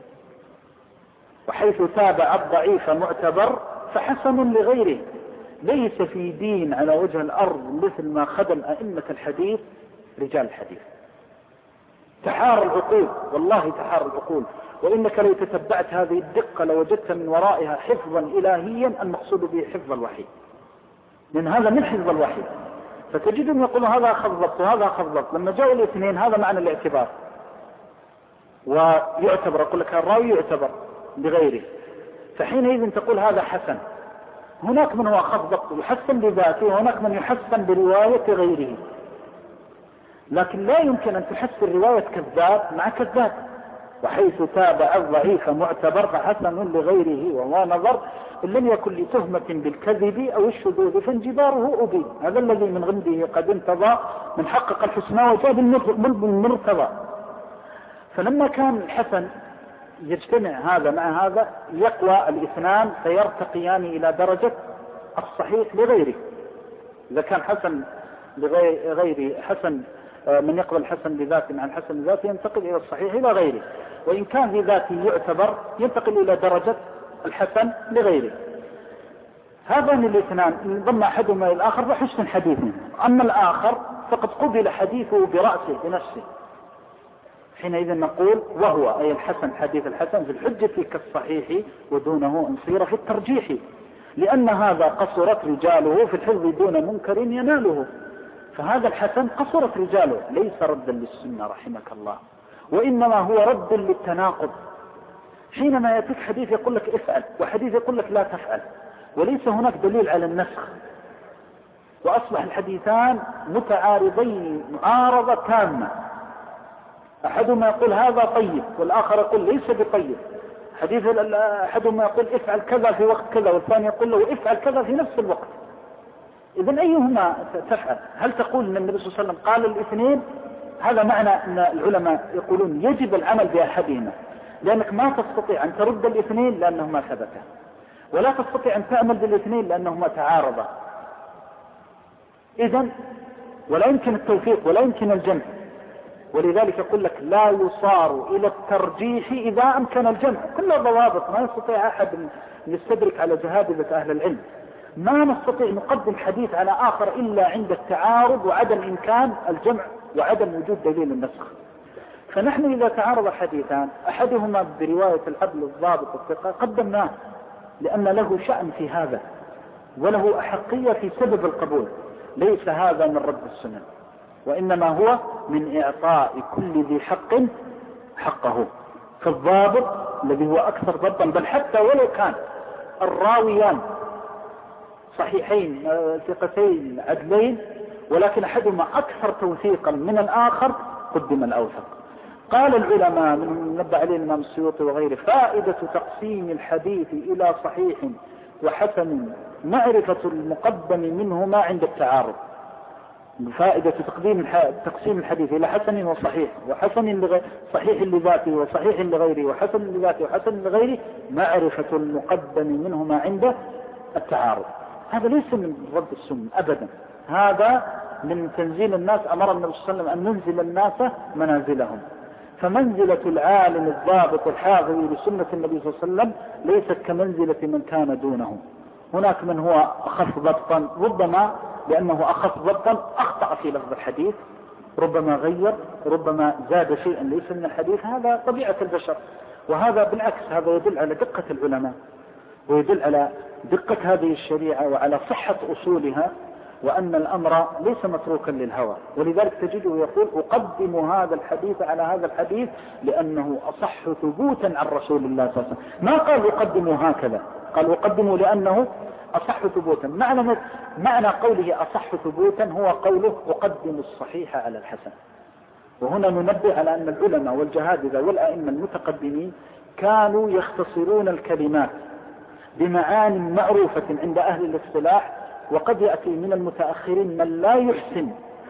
وحيث تابع الضعيف معتبر فحسن لغيره. ليس في دين على وجه الأرض مثل ما خدم أئمة الحديث رجال الحديث. تحار العقول، والله تحار العقول. وإنك لو تتبعت هذه الدقة لوجدت من ورائها حفظا إلهيا المقصود به حفظ الوحي، لأن هذا من حفظ الوحي. فتجدهم يقولون هذا أخذ ضبط وهذا أخذ ضبط، لما جاءوا الاثنين هذا معنى الاعتبار، ويعتبر أقول لك الراوي يعتبر بغيره، فحينئذ تقول هذا حسن. هناك من هو أخذ ضبط يحسن بذاته، وهناك من يحسن برواية غيره، لكن لا يمكن أن تحسن رواية كذاب مع كذاب. وحيث تابع الضعيف معتبر فحسن لغيره وهو نظر إن لم يكن لتهمة بالكذب أو الشذوذ فانجباره أبين. هذا الذي من غمده قد انتظى من حقق الحسنى وجاب المرتضى. فلما كان الحسن يجتمع هذا مع هذا يقوى الاثنان فيرتقيان إلى درجة الصحيح لغيره. إذا كان حسن لغيره حسن من يقبل الحسن بذاته مع الحسن بذاته ينتقل إلى الصحيح إلى غيره، وإن كان بذاته يعتبر ينتقل إلى درجة الحسن لغيره. هذان الاثنان إن ضم أحدهما إلى الآخر فحسن حديثه، أما الآخر فقد قبل حديثه برأسه بنفسه. حينئذ نقول وهو أي الحسن حديث الحسن في الحجة كالصحيح ودونه انصير في الترجيح، لأن هذا قصرت رجاله في الحفظ دون منكر يناله. فهذا الحسن قصرت رجاله، ليس ردا للسنة رحمك الله، وإنما هو رد للتناقض. حينما يأتيك حديث يقول لك افعل وحديث يقول لك لا تفعل، وليس هناك دليل على النسخ، وأصبح الحديثان متعارضين معارضة تامة. أحدهما يقول هذا طيب والآخر يقول ليس بطيب. حديث أحدهما يقول افعل كذا في وقت كذا، والثاني يقول له افعل كذا في نفس الوقت. إذن أيهما تفعل؟ هل تقول أن النبي صلى الله عليه وسلم قال الاثنين؟ هذا معنى أن العلماء يقولون يجب العمل بأحدهما، لأنك ما تستطيع أن ترد الاثنين لأنهما ثبتا، ولا تستطيع أن تعمل بالاثنين لأنهما تعارضا. إذن ولا يمكن التوفيق ولا يمكن الجمع. ولذلك يقول لك لا يصار إلى الترجيح إذا أمكن الجمع. كل ضوابط ما يستطيع أحد يستدرك على جهابذة أهل العلم. ما نستطيع نقدم حديث على آخر إلا عند التعارض وعدم إمكان الجمع وعدم وجود دليل النسخ. فنحن إذا تعارض حديثان أحدهما برواية العدل الضابط الثقة قدمناه، لأن له شأن في هذا وله أحقية في سبب القبول. ليس هذا من رد السنن، وإنما هو من إعطاء كل ذي حق حقه. فالضابط الذي هو أكثر ضبطا، بل حتى ولو كان الراويان صحيحين ثقتين عدلين ولكن أحدهما أكثر توثيقا من الآخر قدم الأوثق. قال العلماء من نبه عليه الإمام السيوطي وغيره: فائدة تقسيم الحديث إلى صحيح وحسن معرفة المقدم منهما عند التعارض. فائدة تقسيم الحديث إلى حسن وصحيح، وحسن صحيح لذاته وصحيح لغيره وحسن لذاته وحسن لغيره معرفة المقدم منهما عند التعارض. هذا ليس من رد السنة أبدا، هذا من تنزيل الناس. أمر النبي صلى الله عليه وسلم أن ننزل الناس منازلهم. فمنزلة العالم الضابط الحافظ لسنة النبي صلى الله عليه وسلم ليست كمنزلة من كان دونه. هناك من هو أخف ضبطا، ربما لأنه أخف ضبطا أخطأ في لفظ الحديث، ربما غير، ربما زاد شيئا ليس من الحديث. هذا طبيعة البشر، وهذا بالعكس هذا يدل على دقة العلماء ويدل على دقة هذه الشريعة وعلى صحة أصولها، وأن الأمر ليس متروكا للهوى. ولذلك تجده يقول: أقدم هذا الحديث على هذا الحديث لأنه أصح ثبوتا عن رسول الله صلى الله عليه وسلم. ما قال أقدم هكذا، قال أقدم لأنه أصح ثبوتا. معنى قوله أصح ثبوتا هو قوله أقدم الصحيح على الحسن. وهنا ننبه على أن العلماء والجهابذة والأئمة المتقدمين كانوا يختصرون الكلمات بمعان معروفة عند أهل الاصطلاح، وقد يأتي من المتأخرين من لا يحسن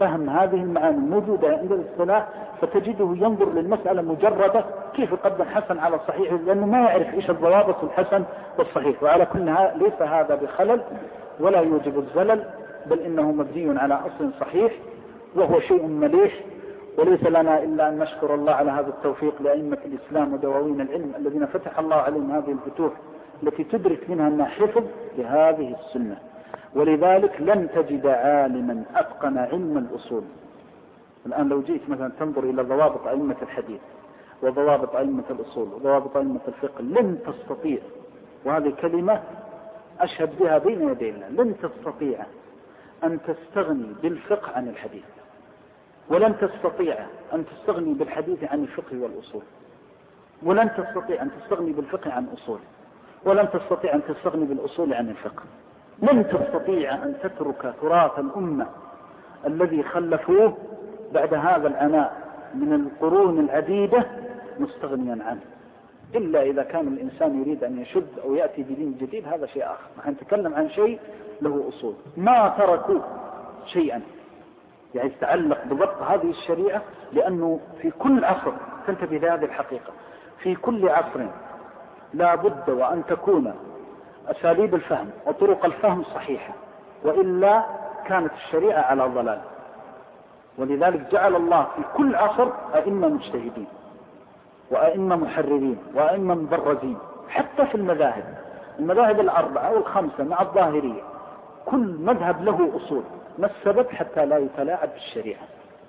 فهم هذه المعاني الموجودة عند الاصطلاح، فتجده ينظر للمسألة مجردة كيف يقدم حسن على صحيح، لأنه ما يعرف إيش الضوابط الحسن والصحيح. وعلى كلها ليس هذا بخلل ولا يوجب الزلل، بل إنه مبني على أصل صحيح وهو شيء مليح. وليس لنا إلا أن نشكر الله على هذا التوفيق لأئمة الإسلام ودواوين العلم الذين فتح الله عليهم هذه الفتوح التي تدرك منها أنها حفظ لهذه السنة. ولذلك لن تجد عالما أتقن علم الأصول. الآن لو جئت مثلا تنظر إلى ضوابط أئمة الحديث وضوابط أئمة الأصول وضوابط أئمة الفقه، لن تستطيع، وهذه كلمة أشهد بها بين يدي الله، لن تستطيع أن تستغني بالفقه عن الحديث، ولن تستطيع أن تستغني بالحديث عن الفقه والأصول، ولن تستطيع أن تستغني بالفقه عن أصول، ولن تستطيع أن تستغني بالأصول عن الفقه. لن تستطيع أن تترك تراث الأمة الذي خلفوه بعد هذا العناء من القرون العديدة مستغنيا عنه، إلا إذا كان الإنسان يريد أن يشد أو يأتي بدين جديد، هذا شيء آخر. نحن نتكلم عن شيء له أصول. ما تركوا شيئا يعني يتعلق بضبط هذه الشريعة، لأنه في كل عصر تنتبه لهذه الحقيقة، في كل عصر لا بد وأن تكون أساليب الفهم وطرق الفهم صحيحة، وإلا كانت الشريعة على ضلال. ولذلك جعل الله في كل عصر أئمة مجتهدين وأئمة محررين وأئمة مبرزين، حتى في المذاهب الأربعة أو الخمسة مع الظاهرية، كل مذهب له أصول. ما السبب؟ حتى لا يتلاعب بالشريعة.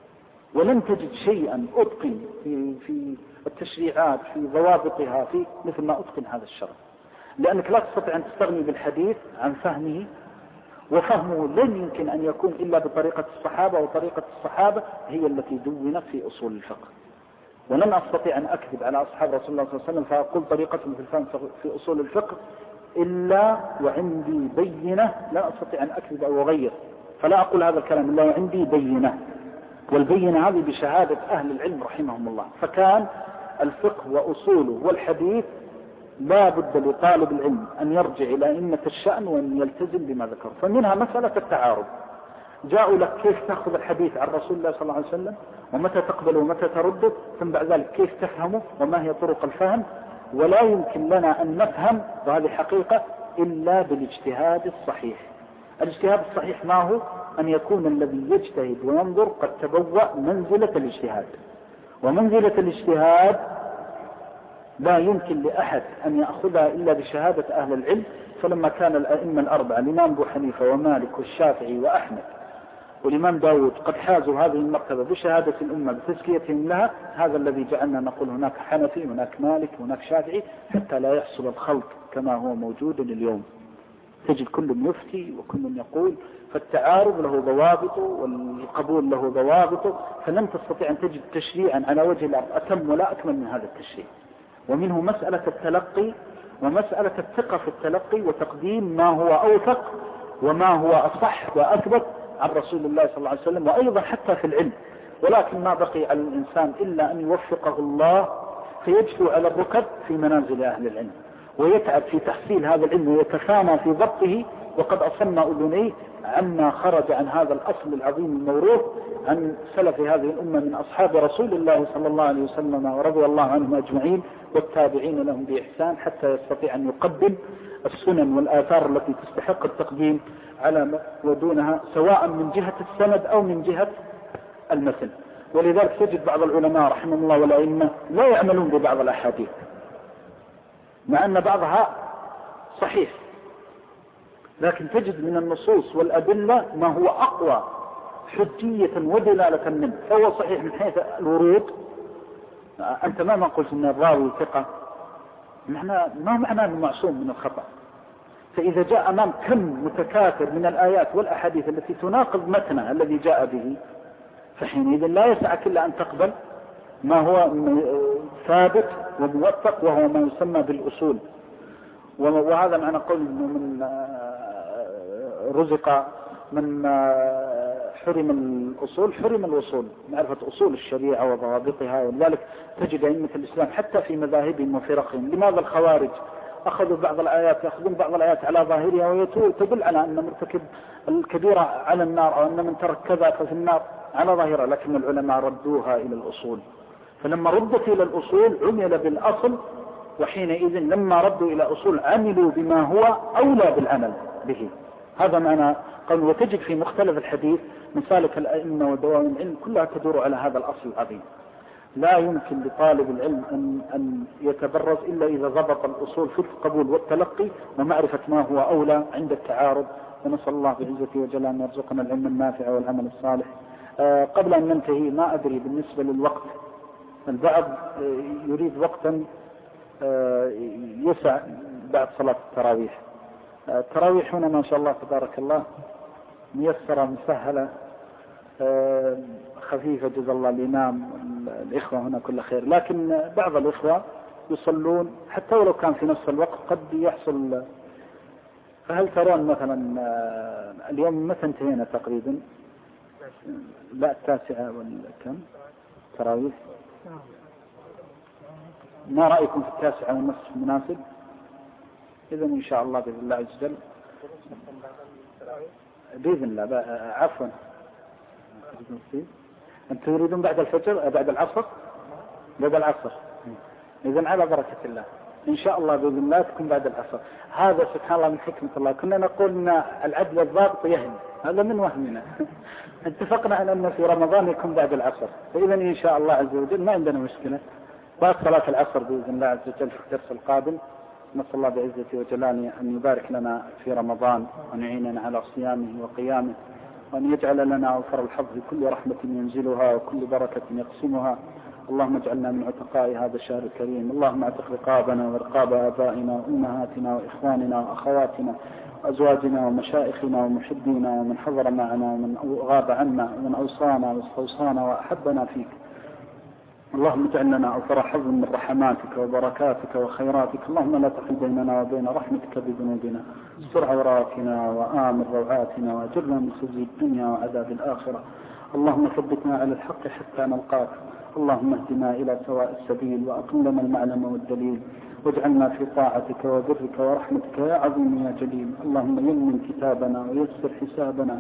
ولن تجد شيئا أتقن في التشريعات في ضوابطها في مثل ما أتقن هذا الشرع، لأنك لا تستطيع أن تستغني بالحديث عن فهمه، وفهمه لن يمكن أن يكون إلا بطريقة الصحابة، وطريقة الصحابة هي التي دونت في أصول الفقه. ولن أستطيع أن أكذب على أصحاب رسول الله صلى الله عليه وسلم فأقول طريقتهم في الفهم في أصول الفقه إلا وعندي بينة، لا أستطيع أن أكذب أو أغير، فلا أقول هذا الكلام إلا وعندي بينة، والبينة هذه بشهادة أهل العلم رحمهم الله. فكان الفقه وأصوله والحديث لا بد لطالب العلم أن يرجع إلى أئمة الشأن وأن يلتزم بما ذكر. فمنها مسألة التعارض، جاءوا لك كيف تأخذ الحديث عن رسول الله صلى الله عليه وسلم، ومتى تقبله ومتى ترده، ثم بعد ذلك كيف تفهمه وما هي طرق الفهم. ولا يمكن لنا أن نفهم، وهذه حقيقة، إلا بالاجتهاد الصحيح. الاجتهاد الصحيح ما هو؟ أن يكون الذي يجتهد وينظر قد تبوأ منزلة الاجتهاد. ومنزلة الاجتهاد لا يمكن لأحد أن يأخذها إلا بشهادة أهل العلم. فلما كان الأئمة الأربعة الإمام أبو حنيفة ومالك والشافعي وأحمد والإمام داود قد حازوا هذه المرتبة بشهادة الأمة بتزكيتهم لها، هذا الذي جعلنا نقول هناك حنفي هناك مالك هناك شافعي، حتى لا يحصل الخلط كما هو موجود اليوم. تجد كل يفتي وكل يقول، فالتعارض له ضوابطه والقبول له ضوابطه، فلن تستطيع أن تجد تشريعا على وجه الأرض أتم ولا أكمل من هذا التشريع. ومنه مسألة التلقي ومسألة الثقة في التلقي وتقديم ما هو أوثق وما هو أصح وأثبت عن رسول الله صلى الله عليه وسلم، وأيضا حتى في العلم. ولكن ما بقي على الإنسان إلا أن يوفقه الله فيجثو على الركب في منازل أهل العلم، ويتعب في تحصيل هذا العلم ويتفانى في ضبطه، وقد أصم أذنيه عما خرج عن هذا الأصل العظيم الموروث عن سلف هذه الأمة من أصحاب رسول الله صلى الله عليه وسلم ورضي الله عنهم أجمعين والتابعين لهم بإحسان، حتى يستطيع أن يقدم السنن والآثار التي تستحق التقديم على ما ودونها، سواء من جهة السند أو من جهة المثل. ولذلك تجد بعض العلماء رحمه الله والأئمة لا يعملون ببعض الأحاديث مع أن بعضها صحيح، لكن تجد من النصوص والأدلة ما هو أقوى حجية ودلالة منه، فهو صحيح من حيث الورود. أنت ما قلت أن الراوي ثقة، ما معناه أنه معصوم من الخطأ. فإذا جاء أمام كم متكاثر من الآيات والأحاديث التي تناقض متنه الذي جاء به، فحينئذ لا يسعك إلا أن تقبل ما هو ثابت وموثق، وهو ما يسمى بالأصول. وهذا معنى قول من رزق من حرم الأصول حرم الوصول، معرفة أصول الشريعة وضوابطها. ولذلك تجد أئمة الإسلام حتى في مذاهبهم وفرقهم. لماذا الخوارج أخذوا بعض الآيات، يأخذون بعض الآيات على ظاهرها وتدل على أن مرتكب الكبيرة على النار، أو أن من ترك كذا ففي النار على ظاهرها، لكن العلماء ردوها إلى الأصول. فلما ردت إلى الأصول عمل بالأصل، وحينئذ لما ردوا إلى أصول عملوا بما هو أولى بالعمل به. هذا معنى قول. وتجد في مختلف الحديث مسالك الأئمة ودوام العلم كلها تدور على هذا الأصل العظيم. لا يمكن لطالب العلم أن يتبرز إلا إذا ضبط الأصول في القبول والتلقي ومعرفة ما هو أولى عند التعارض. ونسأل الله بعزته وجلاله أن يرزقنا العلم النافع والعمل الصالح. قبل أن ننتهي، ما أدري بالنسبة للوقت، البعض يريد وقتا يسع بعد صلاة التراويح. التراويح هنا ما شاء الله تبارك الله ميسرة مسهلة خفيفة، جزا الله الإمام الإخوة هنا كل خير. لكن بعض الإخوة يصلون حتى ولو كان في نفس الوقت قد يحصل. فهل ترون مثلا اليوم متى انتهينا تقريبا؟ لا 9 ولا كم تراويح؟ ما رأيكم في 9:30 مناسب؟ إذن إن شاء الله بإذن الله عز وجل، بإذن الله. عفوا، أنتم تريدون بعد الفجر بعد العصر؟ بعد العصر. إذن على بركة الله إن شاء الله بإذن الله تكون بعد العصر. هذا سبحان الله من حكمة الله. كنا نقول أن العدل الضابط يهم، هذا من وهمنا. اتفقنا على أن في رمضان يكون بعد العصر، فإذن إن شاء الله عز وجل ما عندنا مشكلة بعد صلاة العصر بإذن الله عز وجل في الدرس القادم. نسأل الله بعزته وجلاله أن يبارك لنا في رمضان، وأن يعيننا على صيامه وقيامه، وأن يجعل لنا أوفر الحظ كل رحمة ينزلها وكل بركة يقسمها. اللهم اجعلنا من عتقاء هذا الشهر الكريم. اللهم اعتق رقابنا ورقاب آبائنا وأمهاتنا وإخواننا وأخواتنا وأزواجنا ومشائخنا ومحبينا ومن حضر معنا ومن غاب عنا ومن أوصانا واستوصانا وأحبنا فيك. اللهم اجعل لنا أوفر حظ من رحماتك وبركاتك وخيراتك. اللهم لا تحل بيننا وبين رحمتك بذنوبنا، استر عوراتنا وآمن روعاتنا، وأجرنا من خزي الدنيا وعذاب الآخرة. اللهم ثبتنا على الحق حتى نلقاك. اللهم اهدنا إلى سواء السبيل، وأقم لنا المعلم والدليل، واجعلنا في طاعتك وبرك ورحمتك يا عظيم يا جليل. اللهم يمن كتابنا ويسر حسابنا،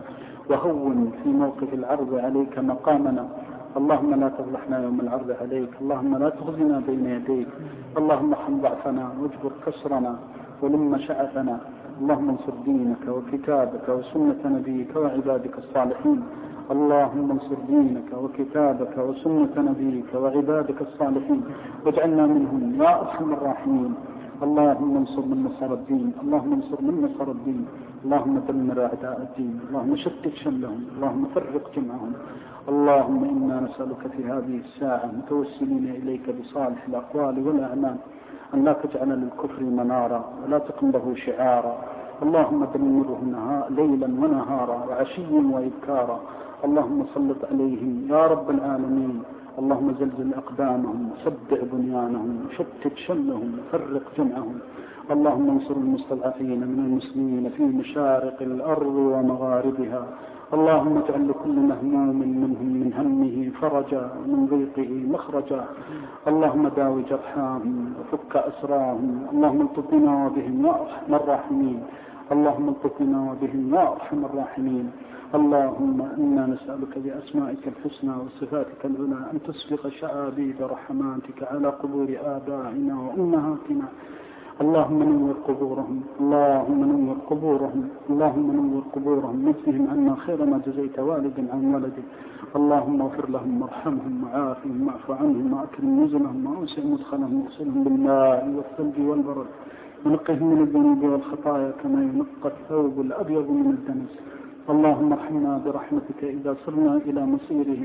وهون في موقف العرض عليك مقامنا. اللهم لا تفضحنا يوم العرض عليك. اللهم لا تخزنا بين يديك. اللهم ارحم ضعفنا واجبر كسرنا ولم شأفنا. اللهم انصر دينك وكتابك وسنة نبيك وعبادك الصالحين. اللهم انصر دينك وكتابك وسنة نبيك وعبادك الصالحين، واجعلنا منهم يا أرحم الراحمين. اللهم انصر من نصر الدين. اللهم انصر من نصر الدين. اللهم دمر أعداء الدين. اللهم شتت شملهم. اللهم فرق جمعهم. اللهم إنا نسألك في هذه الساعة متوسلين إليك بصالح الأقوال والأعمال أن لا تجعل للكفر منارا ولا تقم له شعارا. اللهم دمره ليلا ونهارا وعشيا وإبكارا. اللهم سلط عليهم يا رب العالمين. اللهم زلزل أقدامهم وسبع بنيانهم وشتت شملهم وفرق جمعهم. اللهم انصر المستضعفين من المسلمين في مشارق الأرض ومغاربها. اللهم اجعل لكل مهموم منهم من همه فرجا ومن ضيقه مخرجا. اللهم داوي جرحاهم وفك أسراهم. اللهم الطف بنا وبهم يا أرحم الراحمين. اللهم الطف بنا وبهم يا أرحم الراحمين. اللهم إنا نسألك بأسمائك الحسنى وصفاتك العلى أن تسبق شعابيب رحماتك على قبور آبائنا وأمهاتنا. اللهم نور قبورهم. اللهم نور قبورهم. اللهم نور قبورهم. نجزهم عنا خير ما جزيت والد عن ولده. اللهم اغفر لهم وارحمهم وعافهم واعف عنهم واكرم نزلهم واوسع مدخلهم واغسلهم بالماء والثلج والبرد ونقهم من الذنوب والخطايا كما ينقى الثوب الابيض من الدنس. اللهم ارحمنا برحمتك اذا صرنا الى مصيرهم.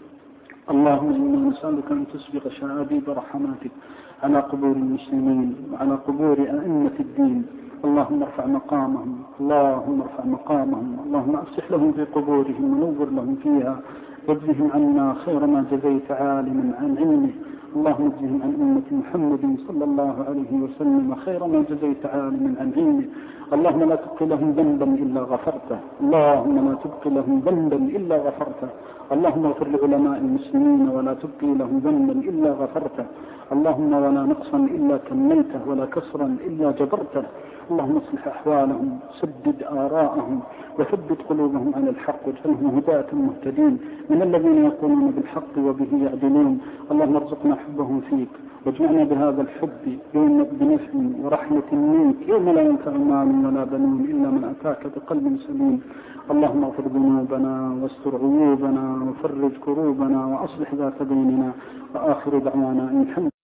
اللهم إنا نسألك أن تسبق شعابيب رحماتك على قبور المسلمين وعلى قبور أئمة الدين. اللهم ارفع مقامهم. اللهم ارفع مقامهم. اللهم افسح لهم في قبورهم ونور لهم فيها، واجزهم عنا خير ما جزيت عالما عن علمه. اللهم اجزهم عن أمة محمد صلى الله عليه وسلم خير ما جزيت عالما عن علمه. اللهم لا تبق لهم ذنبا إلا غفرته، اللهم لا تبق لهم ذنبا إلا غفرته. اللهم اغفر لعلماء المسلمين ولا تبقي لهم ذنبا إلا غفرته. اللهم ولا نقصا إلا كملته ولا كسرا إلا جبرته. اللهم اصلح أحوالهم، سدد آراءهم، وثبت قلوبهم على الحق، واجعلهم هداة مهتدين من الذين يقولون بالحق وبه يعدلون. اللهم ارزقنا حبهم فيك، واجمعنا بهذا الحب يوم بنفع ورحمة منك يوم لا ينفع مال ولا بنون إلا من أتاك بقلب سليم. اللهم اغفر ذنوبنا واستر عيوبنا وفرج كروبنا وأصلح ذات بيننا. وآخر دعوانا إن الحمد